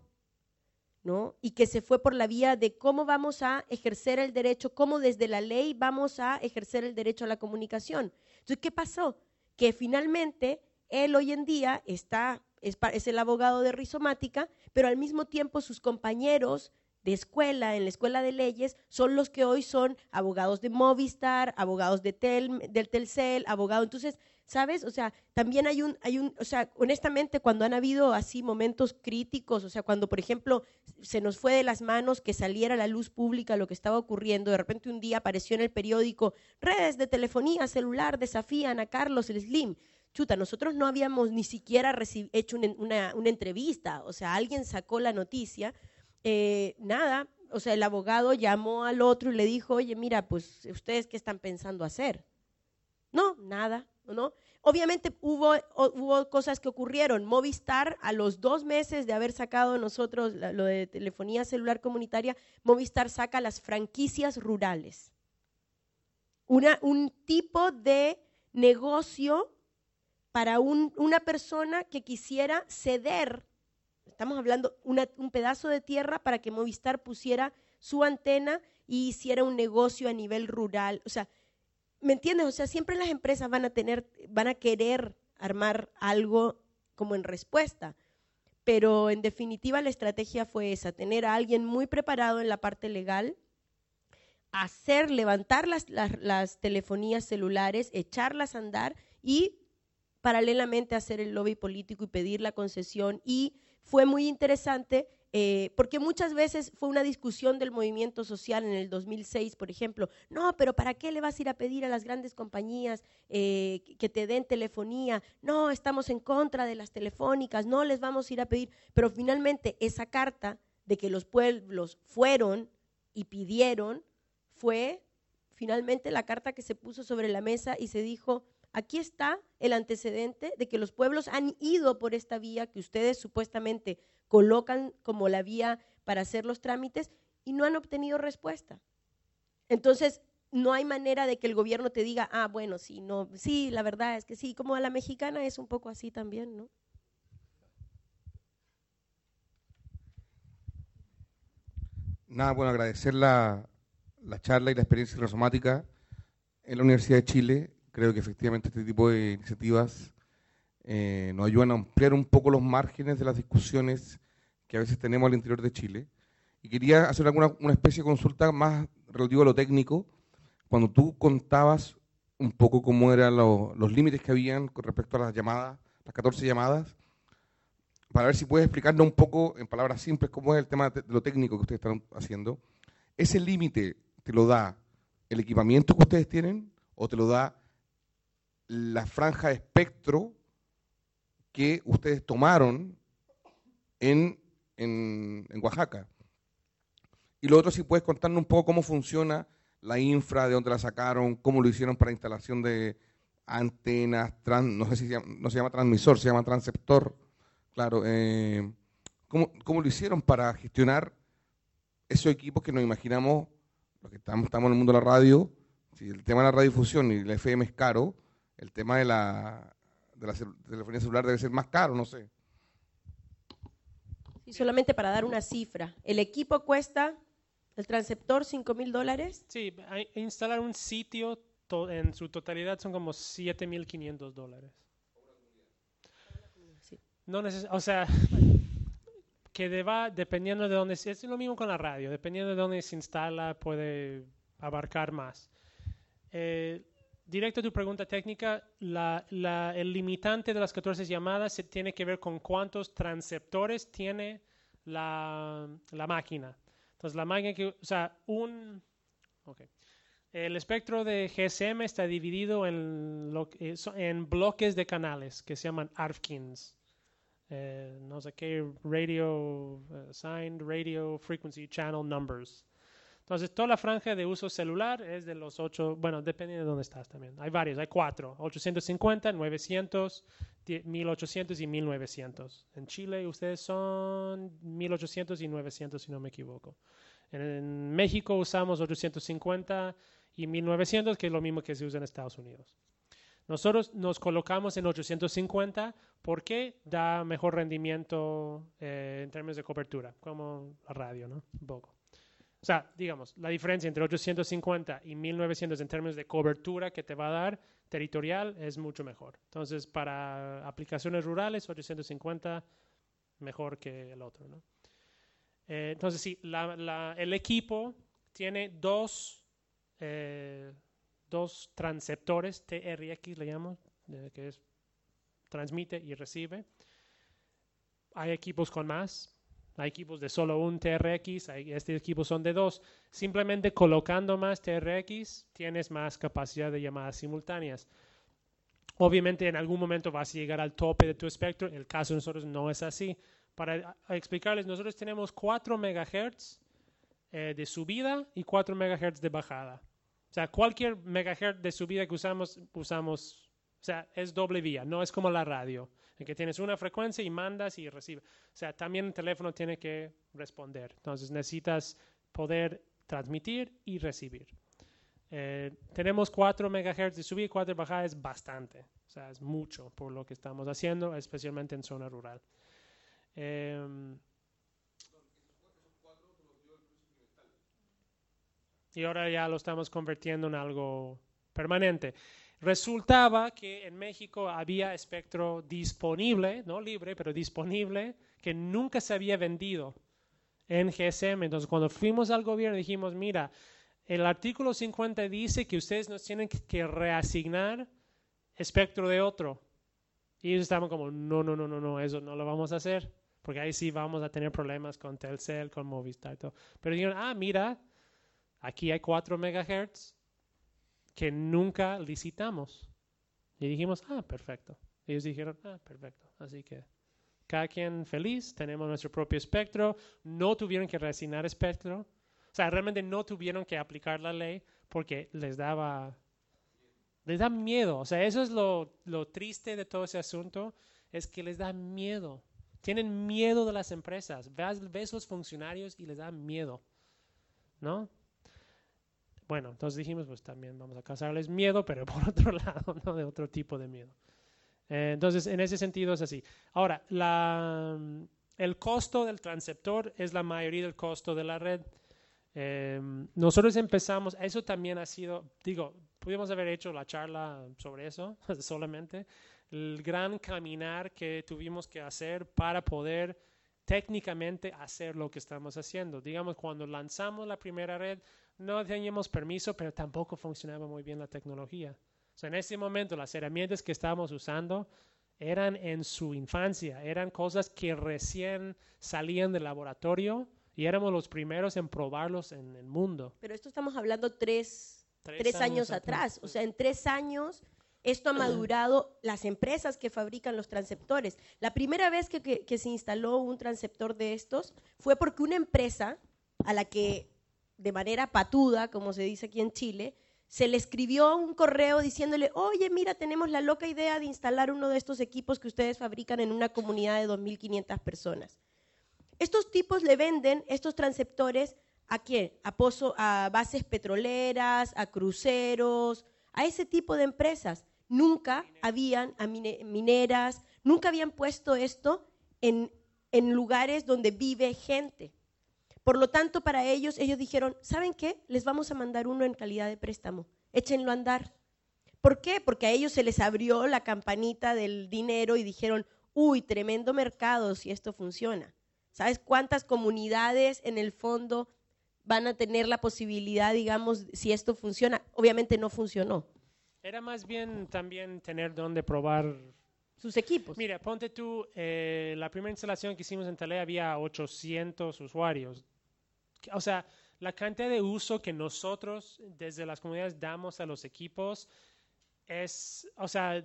y que se fue por la vía de cómo vamos a ejercer el derecho, cómo desde la ley vamos a ejercer el derecho a la comunicación. Entonces, ¿qué pasó? Que finalmente él hoy en día es el abogado de Rizomática, pero al mismo tiempo sus compañeros de escuela, en la escuela de leyes, son los que hoy son abogados de Movistar, abogados del Telcel, abogados. Entonces, ¿sabes? O sea, también o sea, honestamente, cuando han habido así momentos críticos, o sea, cuando, por ejemplo, se nos fue de las manos que saliera a la luz pública lo que estaba ocurriendo, de repente un día apareció en el periódico, redes de telefonía celular desafían a Carlos Slim. chuta, nosotros no habíamos ni siquiera hecho una entrevista, o sea, alguien sacó la noticia, nada, o sea, el abogado llamó al otro y le dijo, oye, mira, pues, ¿ustedes qué están pensando hacer? No, nada, ¿no? Obviamente hubo cosas que ocurrieron. Movistar, a los 2 meses de haber sacado nosotros lo de telefonía celular comunitaria, Movistar saca las franquicias rurales. Un tipo de negocio para una persona que quisiera ceder, estamos hablando un pedazo de tierra para que Movistar pusiera su antena y hiciera un negocio a nivel rural. O sea, ¿me entiendes? O sea, siempre las empresas van a querer armar algo como en respuesta, pero en definitiva la estrategia fue esa, tener a alguien muy preparado en la parte legal, levantar las telefonías celulares, echarlas a andar y paralelamente hacer el lobby político y pedir la concesión. Y fue muy interesante porque muchas veces fue una discusión del movimiento social en el 2006, por ejemplo. No, pero ¿para qué le vas a ir a pedir a las grandes compañías que te den telefonía? No, estamos en contra de las telefónicas, no les vamos a ir a pedir. Pero finalmente esa carta de que los pueblos fueron y pidieron fue finalmente la carta que se puso sobre la mesa y se dijo, aquí está el antecedente de que los pueblos han ido por esta vía que ustedes supuestamente colocan como la vía para hacer los trámites y no han obtenido respuesta. Entonces, no hay manera de que el gobierno te diga, bueno, sí, no, sí, la verdad es que sí, como a la mexicana es un poco así también, ¿no? Nada, bueno, agradecer la charla y la experiencia rizomática en la Universidad de Chile. Creo que efectivamente este tipo de iniciativas nos ayudan a ampliar un poco los márgenes de las discusiones que a veces tenemos al interior de Chile. Y quería hacer una especie de consulta más relativa a lo técnico. Cuando tú contabas un poco cómo eran los límites que habían con respecto a las llamadas, las 14 llamadas, para ver si puedes explicarnos un poco, en palabras simples, cómo es el tema de lo técnico que ustedes están haciendo. ¿Ese límite te lo da el equipamiento que ustedes tienen o te lo da la franja de espectro que ustedes tomaron en Oaxaca? Y lo otro, si puedes contarnos un poco cómo funciona la infra, de dónde la sacaron, cómo lo hicieron para instalación de antenas, no sé si no se llama transmisor, se llama transceptor, claro. ¿Cómo lo hicieron para gestionar esos equipos que nos imaginamos, los que estamos en el mundo de la radio? Si el tema de la radiodifusión y la FM es caro, el tema de la telefonía celular debe ser más caro, no sé. Sí, solamente para dar una cifra, el equipo cuesta, el transceptor, $5,000. Sí, instalar un sitio en su totalidad son como $7,500. Sí. No o sea, que dependiendo de dónde, es lo mismo con la radio, dependiendo de dónde se instala puede abarcar más. Directo a tu pregunta técnica, el limitante de las 14 llamadas tiene que ver con cuántos transceptores tiene la máquina. Entonces, la máquina el espectro de GSM está dividido en bloques de canales que se llaman ARFKINs. No sé qué, Assigned Radio Frequency Channel Numbers. Entonces, toda la franja de uso celular es de los 8, bueno, depende de dónde estás también. Hay varios, hay 4, 850, 900, 1800 y 1900. En Chile ustedes son 1800 y 900, si no me equivoco. En México usamos 850 y 1900, que es lo mismo que se usa en Estados Unidos. Nosotros nos colocamos en 850 porque da mejor rendimiento en términos de cobertura, como la radio, ¿no? Un poco. O sea, digamos, la diferencia entre 850 y 1900 en términos de cobertura que te va a dar territorial es mucho mejor. Entonces, para aplicaciones rurales, 850 mejor que el otro, ¿no? Entonces, sí, el equipo tiene dos transceptores, TRX le llamo, que es transmite y recibe. Hay equipos con más. Hay equipos de solo un TRX, estos equipos son de 2. Simplemente colocando más TRX tienes más capacidad de llamadas simultáneas. Obviamente en algún momento vas a llegar al tope de tu espectro. El caso de nosotros no es así. Para explicarles, nosotros tenemos 4 MHz de subida y 4 MHz de bajada. O sea, cualquier megahertz de subida que usamos, o sea, es doble vía, no es como la radio, en que tienes una frecuencia y mandas y recibes. O sea, también el teléfono tiene que responder. Entonces necesitas poder transmitir y recibir. Tenemos 4 MHz de subida y 4 de bajada, es bastante. O sea, es mucho por lo que estamos haciendo, especialmente en zona rural. Y ahora ya lo estamos convirtiendo en algo permanente. Resultaba que en México había espectro disponible, no libre, pero disponible, que nunca se había vendido en GSM. Entonces, cuando fuimos al gobierno dijimos, mira, el artículo 50 dice que ustedes nos tienen que reasignar espectro de otro. Y ellos estaban como, no, eso no lo vamos a hacer, porque ahí sí vamos a tener problemas con Telcel, con Movistar y todo. Pero dijeron, mira, aquí hay 4 MHz que nunca licitamos. Y dijimos, perfecto. Ellos dijeron, perfecto. Así que cada quien feliz, tenemos nuestro propio espectro. No tuvieron que reasignar espectro. O sea, realmente no tuvieron que aplicar la ley porque les da miedo. O sea, eso es lo triste de todo ese asunto, es que les da miedo. Tienen miedo de las empresas. Ves los funcionarios y les da miedo, ¿no? Bueno, entonces dijimos, pues también vamos a causarles miedo, pero por otro lado, no de otro tipo de miedo. Entonces, en ese sentido es así. Ahora, el costo del transceptor es la mayoría del costo de la red. Nosotros empezamos, eso también ha sido, pudimos haber hecho la charla sobre eso solamente, el gran caminar que tuvimos que hacer para poder técnicamente hacer lo que estamos haciendo. Digamos, cuando lanzamos la primera red, no teníamos permiso, pero tampoco funcionaba muy bien la tecnología. O sea, en ese momento las herramientas que estábamos usando eran en su infancia, eran cosas que recién salían del laboratorio y éramos los primeros en probarlos en el mundo. Pero esto estamos hablando tres años atrás. O sea, en 3 años esto ha madurado las empresas que fabrican los transceptores. La primera vez que se instaló un transceptor de estos fue porque una empresa a la que de manera patuda, como se dice aquí en Chile, se le escribió un correo diciéndole, oye, mira, tenemos la loca idea de instalar uno de estos equipos que ustedes fabrican en una comunidad de 2.500 personas. Estos tipos le venden estos transceptores ¿a quién? A bases petroleras, a cruceros, a ese tipo de empresas. Nunca habían, a mineras, nunca habían puesto esto en lugares donde vive gente. Por lo tanto, para ellos dijeron, ¿saben qué? Les vamos a mandar uno en calidad de préstamo, échenlo a andar. ¿Por qué? Porque a ellos se les abrió la campanita del dinero y dijeron, uy, tremendo mercado si esto funciona. ¿Sabes cuántas comunidades en el fondo van a tener la posibilidad, digamos, si esto funciona? Obviamente no funcionó. Era más bien también tener donde probar sus equipos. Mira, ponte tú, la primera instalación que hicimos en Tele había 800 usuarios. O sea, la cantidad de uso que nosotros desde las comunidades damos a los equipos es, o sea,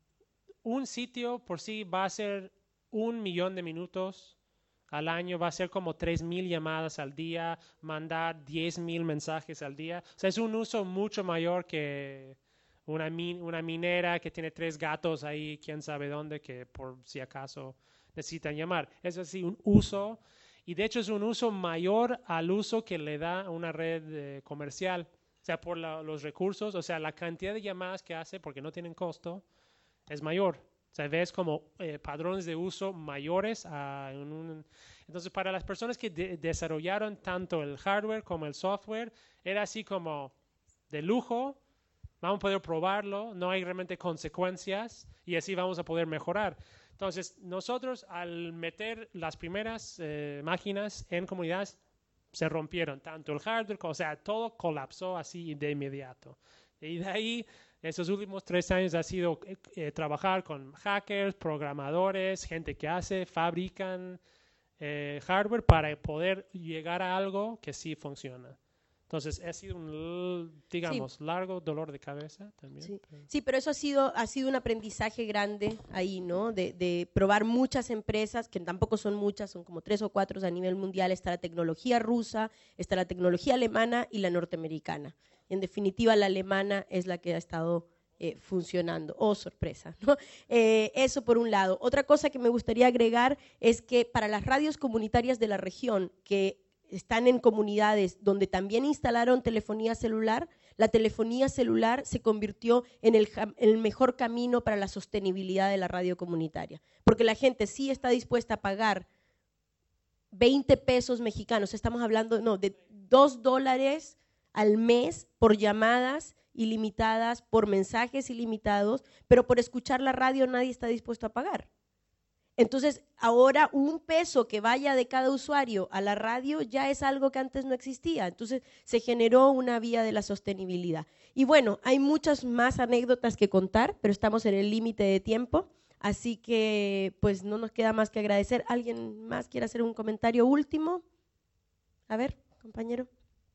un sitio por sí va a ser 1 millón de minutos al año, va a ser como 3,000 llamadas al día, mandar 10,000 mensajes al día. O sea, es un uso mucho mayor que una minera que tiene 3 gatos ahí, quién sabe dónde, que por si acaso necesitan llamar. Es así, un uso, y de hecho es un uso mayor al uso que le da una red comercial. O sea, por los recursos, o sea, la cantidad de llamadas que hace, porque no tienen costo, es mayor. O sea, ves como padrones de uso mayores. Entonces, para las personas que desarrollaron tanto el hardware como el software, era así como de lujo. Vamos a poder probarlo, no hay realmente consecuencias y así vamos a poder mejorar. Entonces, nosotros al meter las primeras máquinas en comunidades, se rompieron tanto el hardware, o sea, todo colapsó así de inmediato. Y de ahí, estos últimos 3 años ha sido trabajar con hackers, programadores, gente que fabrican hardware para poder llegar a algo que sí funciona. Entonces, ha sido un, digamos, largo dolor de cabeza también. Sí, sí, pero eso ha sido un aprendizaje grande ahí, ¿no? De probar muchas empresas, que tampoco son muchas, son como 3 o 4 a nivel mundial. Está la tecnología rusa, está la tecnología alemana y la norteamericana. En definitiva, la alemana es la que ha estado funcionando. Oh, sorpresa, ¿no? Eso por un lado. Otra cosa que me gustaría agregar es que para las radios comunitarias de la región, que están en comunidades donde también instalaron telefonía celular, la telefonía celular se convirtió en el mejor camino para la sostenibilidad de la radio comunitaria, porque la gente sí está dispuesta a pagar 20 pesos mexicanos, estamos hablando de $2 al mes por llamadas ilimitadas, por mensajes ilimitados, pero por escuchar la radio nadie está dispuesto a pagar. Entonces, ahora un peso que vaya de cada usuario a la radio ya es algo que antes no existía. Entonces, se generó una vía de la sostenibilidad. Y bueno, hay muchas más anécdotas que contar, pero estamos en el límite de tiempo, así que pues no nos queda más que agradecer. ¿Alguien más quiere hacer un comentario último? A ver, compañero.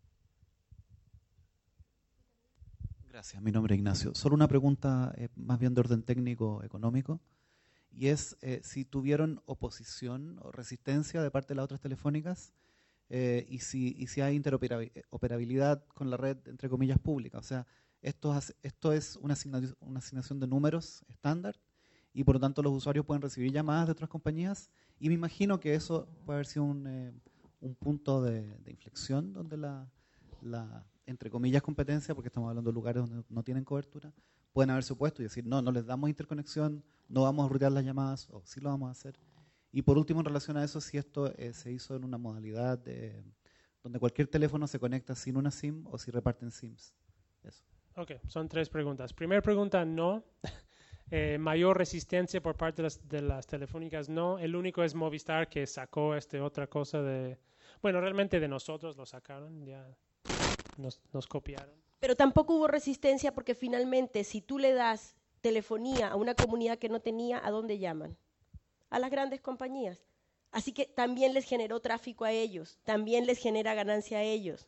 Gracias, mi nombre es Ignacio. Solo una pregunta más bien de orden técnico económico. Y es si tuvieron oposición o resistencia de parte de las otras telefónicas y si hay interoperabilidad con la red, entre comillas, pública. O sea, esto es una asignación de números estándar y por lo tanto los usuarios pueden recibir llamadas de otras compañías y me imagino que eso puede haber sido un punto de inflexión donde la, entre comillas, competencia, porque estamos hablando de lugares donde no tienen cobertura, pueden haberse opuesto y decir, no les damos interconexión, no vamos a rutear las llamadas, o sí lo vamos a hacer. Y por último, en relación a eso, si esto se hizo en una modalidad donde cualquier teléfono se conecta sin una SIM o si reparten SIMs. Eso. Ok, son 3 preguntas. Primera pregunta, no. Mayor resistencia por parte de las telefónicas, no. El único es Movistar que sacó otra cosa bueno, realmente de nosotros lo sacaron, ya nos copiaron. Pero tampoco hubo resistencia porque finalmente si tú le das telefonía a una comunidad que no tenía, ¿a dónde llaman? A las grandes compañías. Así que también les generó tráfico a ellos, también les genera ganancia a ellos.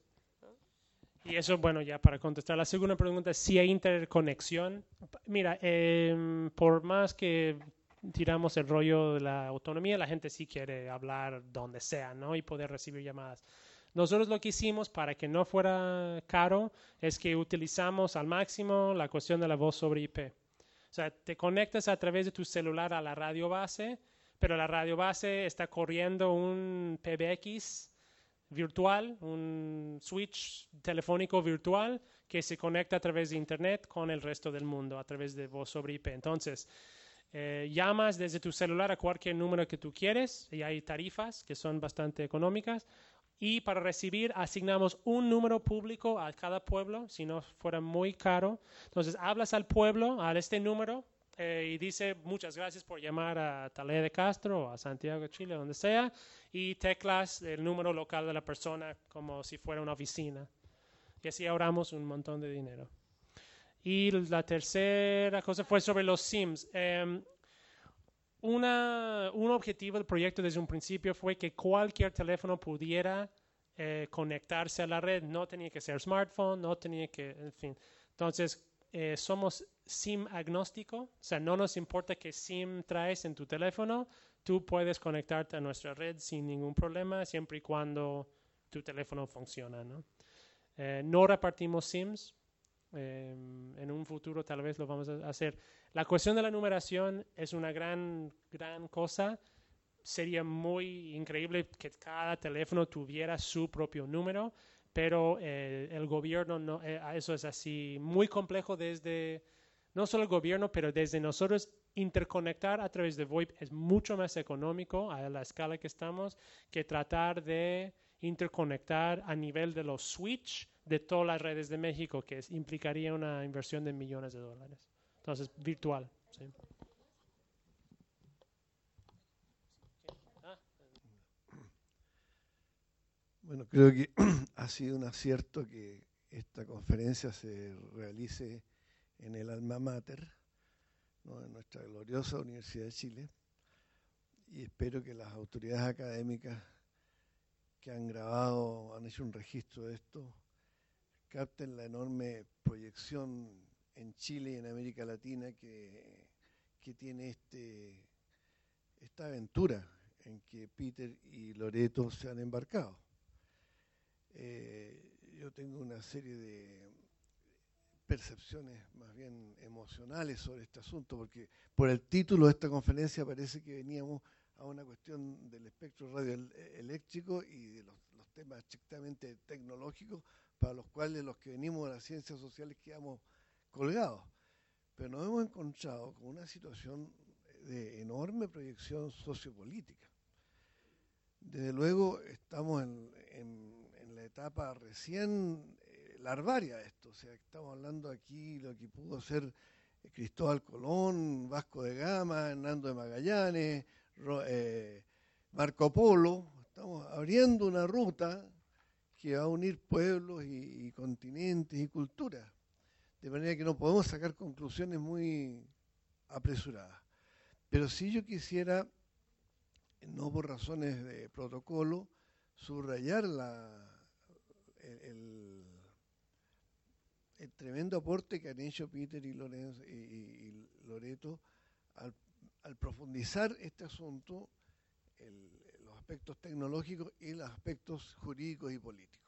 Y eso, bueno, ya para contestar la segunda pregunta, si hay interconexión. Mira, por más que tiramos el rollo de la autonomía, la gente sí quiere hablar donde sea, ¿no? Y poder recibir llamadas. Nosotros lo que hicimos para que no fuera caro es que utilizamos al máximo la cuestión de la voz sobre IP. O sea, te conectas a través de tu celular a la radio base, pero la radio base está corriendo un PBX virtual, un switch telefónico virtual que se conecta a través de internet con el resto del mundo a través de voz sobre IP. Entonces, llamas desde tu celular a cualquier número que tú quieres y hay tarifas que son bastante económicas. Y para recibir asignamos un número público a cada pueblo, si no fuera muy caro. Entonces hablas al pueblo, a este número, y dice muchas gracias por llamar a Talea de Castro o a Santiago de Chile, donde sea, y teclas el número local de la persona como si fuera una oficina. Y así ahorramos un montón de dinero. Y la tercera cosa fue sobre los SIMs. Un objetivo del proyecto desde un principio fue que cualquier teléfono pudiera conectarse a la red. No tenía que ser smartphone, no tenía que, en fin. Entonces, somos SIM agnóstico, o sea, no nos importa qué SIM traes en tu teléfono, tú puedes conectarte a nuestra red sin ningún problema, siempre y cuando tu teléfono funciona, ¿no? No repartimos SIMs. En un futuro tal vez lo vamos a hacer. La cuestión de la numeración es una gran cosa. Sería muy increíble que cada teléfono tuviera su propio número, pero el gobierno no, eso es así muy complejo desde, no solo el gobierno, pero desde nosotros interconectar a través de VoIP es mucho más económico a la escala que estamos que tratar de interconectar a nivel de los switch de todas las redes de México, que implicaría una inversión de millones de dólares. Entonces, virtual. ¿Sí? Bueno, creo que ha sido un acierto que esta conferencia se realice en el alma mater, ¿no?, en nuestra gloriosa Universidad de Chile, y espero que las autoridades académicas que han grabado, han hecho un registro de esto, capten la enorme proyección en Chile y en América Latina que tiene esta aventura en que Peter y Loreto se han embarcado. Yo tengo una serie de percepciones más bien emocionales sobre este asunto, porque por el título de esta conferencia parece que veníamos a una cuestión del espectro radioeléctrico y de los temas estrictamente tecnológicos, para los cuales los que venimos de las ciencias sociales quedamos colgados. Pero nos hemos encontrado con una situación de enorme proyección sociopolítica. Desde luego estamos en la etapa recién larvaria de esto, o sea, estamos hablando aquí de lo que pudo ser Cristóbal Colón, Vasco de Gama, Hernando de Magallanes, Marco Polo. Estamos abriendo una ruta que va a unir pueblos y continentes y culturas, de manera que no podemos sacar conclusiones muy apresuradas. Pero sí yo quisiera, no por razones de protocolo, subrayar el tremendo aporte que han hecho Peter y Loreto al profundizar este asunto, los aspectos tecnológicos y los aspectos jurídicos y políticos.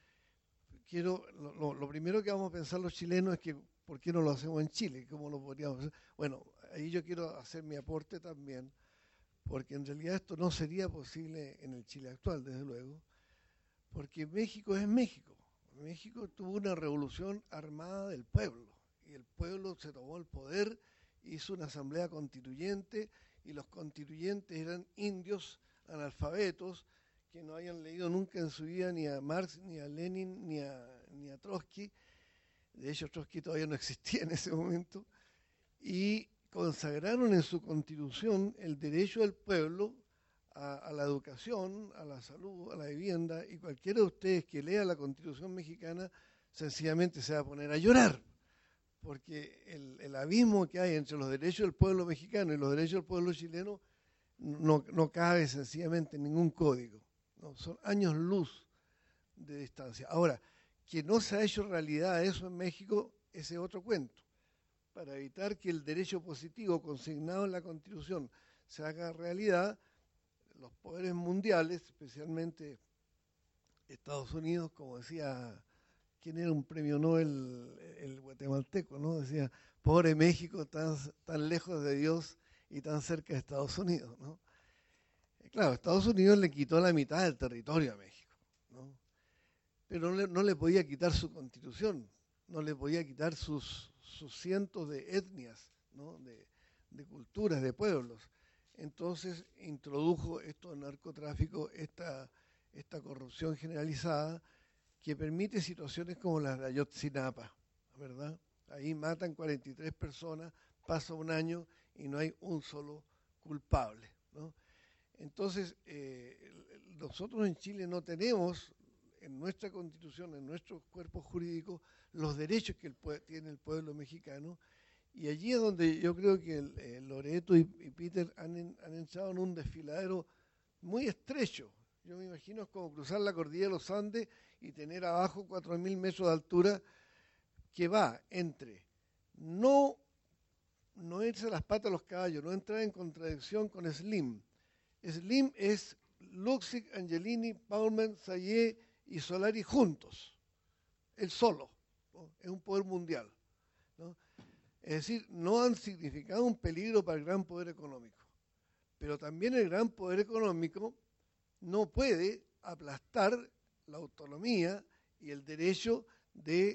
Lo primero que vamos a pensar los chilenos es que ¿por qué no lo hacemos en Chile? ¿Cómo lo podríamos hacer? Bueno, ahí yo quiero hacer mi aporte también, porque en realidad esto no sería posible en el Chile actual, desde luego, porque México es México. México tuvo una revolución armada del pueblo, y el pueblo se tomó el poder, hizo una asamblea constituyente, y los constituyentes eran indios analfabetos que no hayan leído nunca en su vida ni a Marx, ni a Lenin, ni a Trotsky. De hecho, Trotsky todavía no existía en ese momento, y consagraron en su constitución el derecho del pueblo a la educación, a la salud, a la vivienda, y cualquiera de ustedes que lea la Constitución mexicana sencillamente se va a poner a llorar, porque el abismo que hay entre los derechos del pueblo mexicano y los derechos del pueblo chileno no cabe sencillamente en ningún código, ¿no? Son años luz de distancia. Ahora, que no se ha hecho realidad eso en México, ese es otro cuento. Para evitar que el derecho positivo consignado en la Constitución se haga realidad, los poderes mundiales, especialmente Estados Unidos, como decía, ¿quién era un premio Nobel? El guatemalteco, ¿no? Decía, pobre México, tan lejos de Dios y tan cerca de Estados Unidos, ¿no? Claro, Estados Unidos le quitó la mitad del territorio a México, ¿no? Pero no le podía quitar su constitución, no le podía quitar sus cientos de etnias, ¿no? de culturas, de pueblos. Entonces introdujo esto del narcotráfico, esta corrupción generalizada, que permite situaciones como las de Ayotzinapa, ¿verdad? Ahí matan 43 personas, pasa un año y no hay un solo culpable, ¿no? Entonces, nosotros en Chile no tenemos en nuestra Constitución, en nuestros cuerpos jurídicos, los derechos que tiene el pueblo mexicano, y allí es donde yo creo que Loreto y Peter han entrado en un desfiladero muy estrecho. Yo me imagino es como cruzar la cordillera de los Andes y tener abajo 4.000 metros de altura, que va entre no irse a las patas de los caballos, no entrar en contradicción con Slim. Slim es Luksic, Angelini, Paulman, Sayé y Solari juntos, él solo, ¿no? Es un poder mundial, ¿no? Es decir, no han significado un peligro para el gran poder económico, pero también el gran poder económico no puede aplastar la autonomía y el derecho de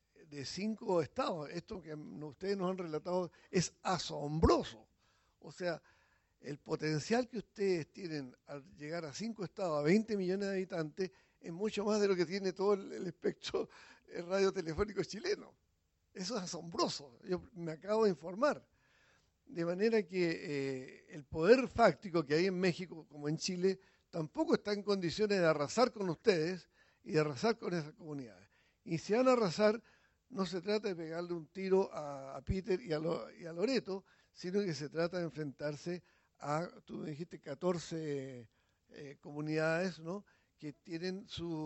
5 estados. Esto que ustedes nos han relatado es asombroso. O sea, el potencial que ustedes tienen al llegar a 5 estados, a 20 millones de habitantes, es mucho más de lo que tiene todo el espectro radiotelefónico chileno. Eso es asombroso. Yo me acabo de informar. De manera que el poder fáctico que hay en México, como en Chile, tampoco está en condiciones de arrasar con ustedes y de arrasar con esas comunidades. Y si van a arrasar, no se trata de pegarle un tiro a Peter y a Loreto, sino que se trata de enfrentarse a, tú me dijiste, 14 comunidades, ¿no? Que tienen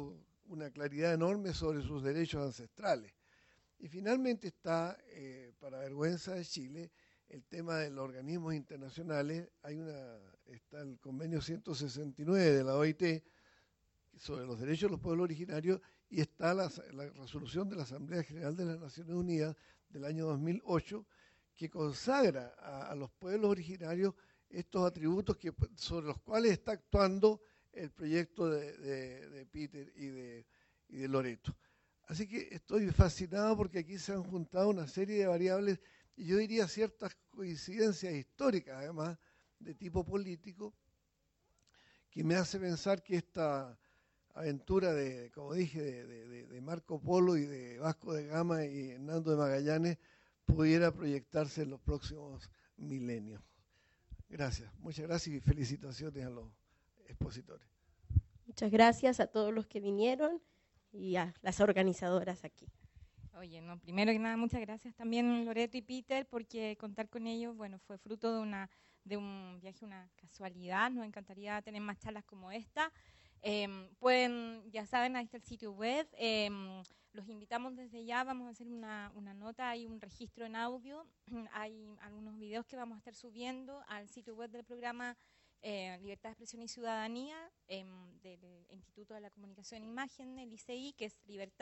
una claridad enorme sobre sus derechos ancestrales. Y finalmente está, para vergüenza de Chile, el tema de los organismos internacionales. Está el convenio 169 de la OIT sobre los derechos de los pueblos originarios, y está la resolución de la Asamblea General de las Naciones Unidas del año 2008, que consagra a los pueblos originarios estos atributos sobre los cuales está actuando el proyecto de Peter y de Loreto. Así que estoy fascinado porque aquí se han juntado una serie de variables, y yo diría ciertas coincidencias históricas, además, de tipo político, que me hace pensar que esta aventura como dije, de Marco Polo y de Vasco de Gama y Hernando de Magallanes pudiera proyectarse en los próximos milenios. Gracias, muchas gracias y felicitaciones a los expositores. Muchas gracias a todos los que vinieron y a las organizadoras aquí. Oye, no, primero que nada, muchas gracias también Loreto y Peter, porque contar con ellos, bueno, fue fruto de un viaje, una casualidad. Nos encantaría tener más charlas como esta. Ya saben, ahí está el sitio web. Los invitamos desde ya, vamos a hacer una nota, hay un registro en audio, hay algunos videos que vamos a estar subiendo al sitio web del programa Libertad de Expresión y Ciudadanía del Instituto de la Comunicación e Imagen, el ICI, que es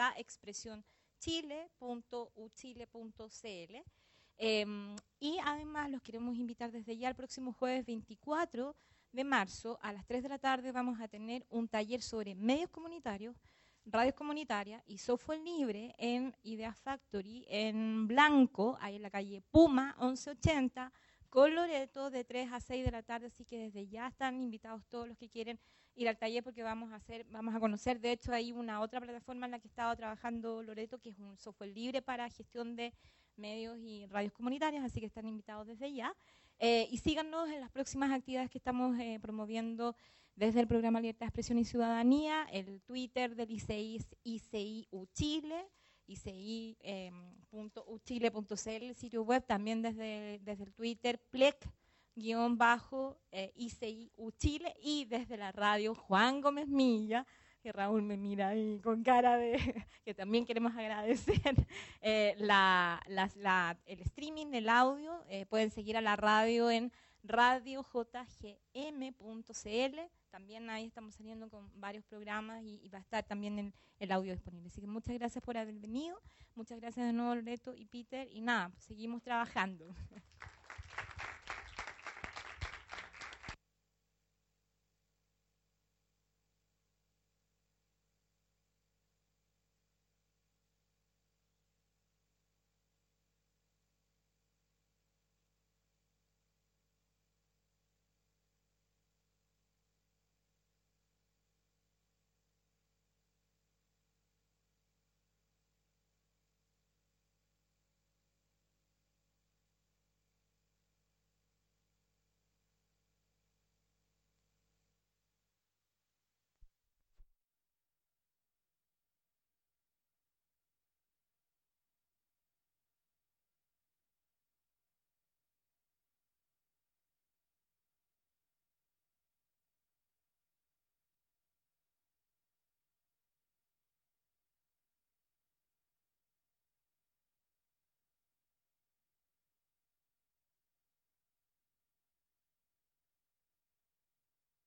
libertadexpresionchile.uchile.cl. Y además los queremos invitar desde ya el próximo jueves 24 de marzo a las 3 de la tarde vamos a tener un taller sobre medios comunitarios, radios comunitarias y software libre en Idea Factory en Blanco, ahí en la calle Puma 1180, con Loreto de 3 a 6 de la tarde, así que desde ya están invitados todos los que quieren ir al taller, porque vamos a conocer, de hecho hay una otra plataforma en la que estaba trabajando Loreto, que es un software libre para gestión de medios y radios comunitarias, así que están invitados desde ya. Y síganos en las próximas actividades que estamos promoviendo desde el programa Libertad de Expresión y Ciudadanía, el Twitter del ICI es ICI-UChile, ici.uchile.cl, el sitio web, también desde el Twitter, plec_ICI-UChile, y desde la radio Juan Gómez Milla, que Raúl me mira ahí con cara de que también queremos agradecer el streaming, el audio. Pueden seguir a la radio en radiojgm.cl. También ahí estamos saliendo con varios programas y va a estar también el audio disponible. Así que muchas gracias por haber venido. Muchas gracias de nuevo Loreto y Peter. Y nada, pues seguimos trabajando.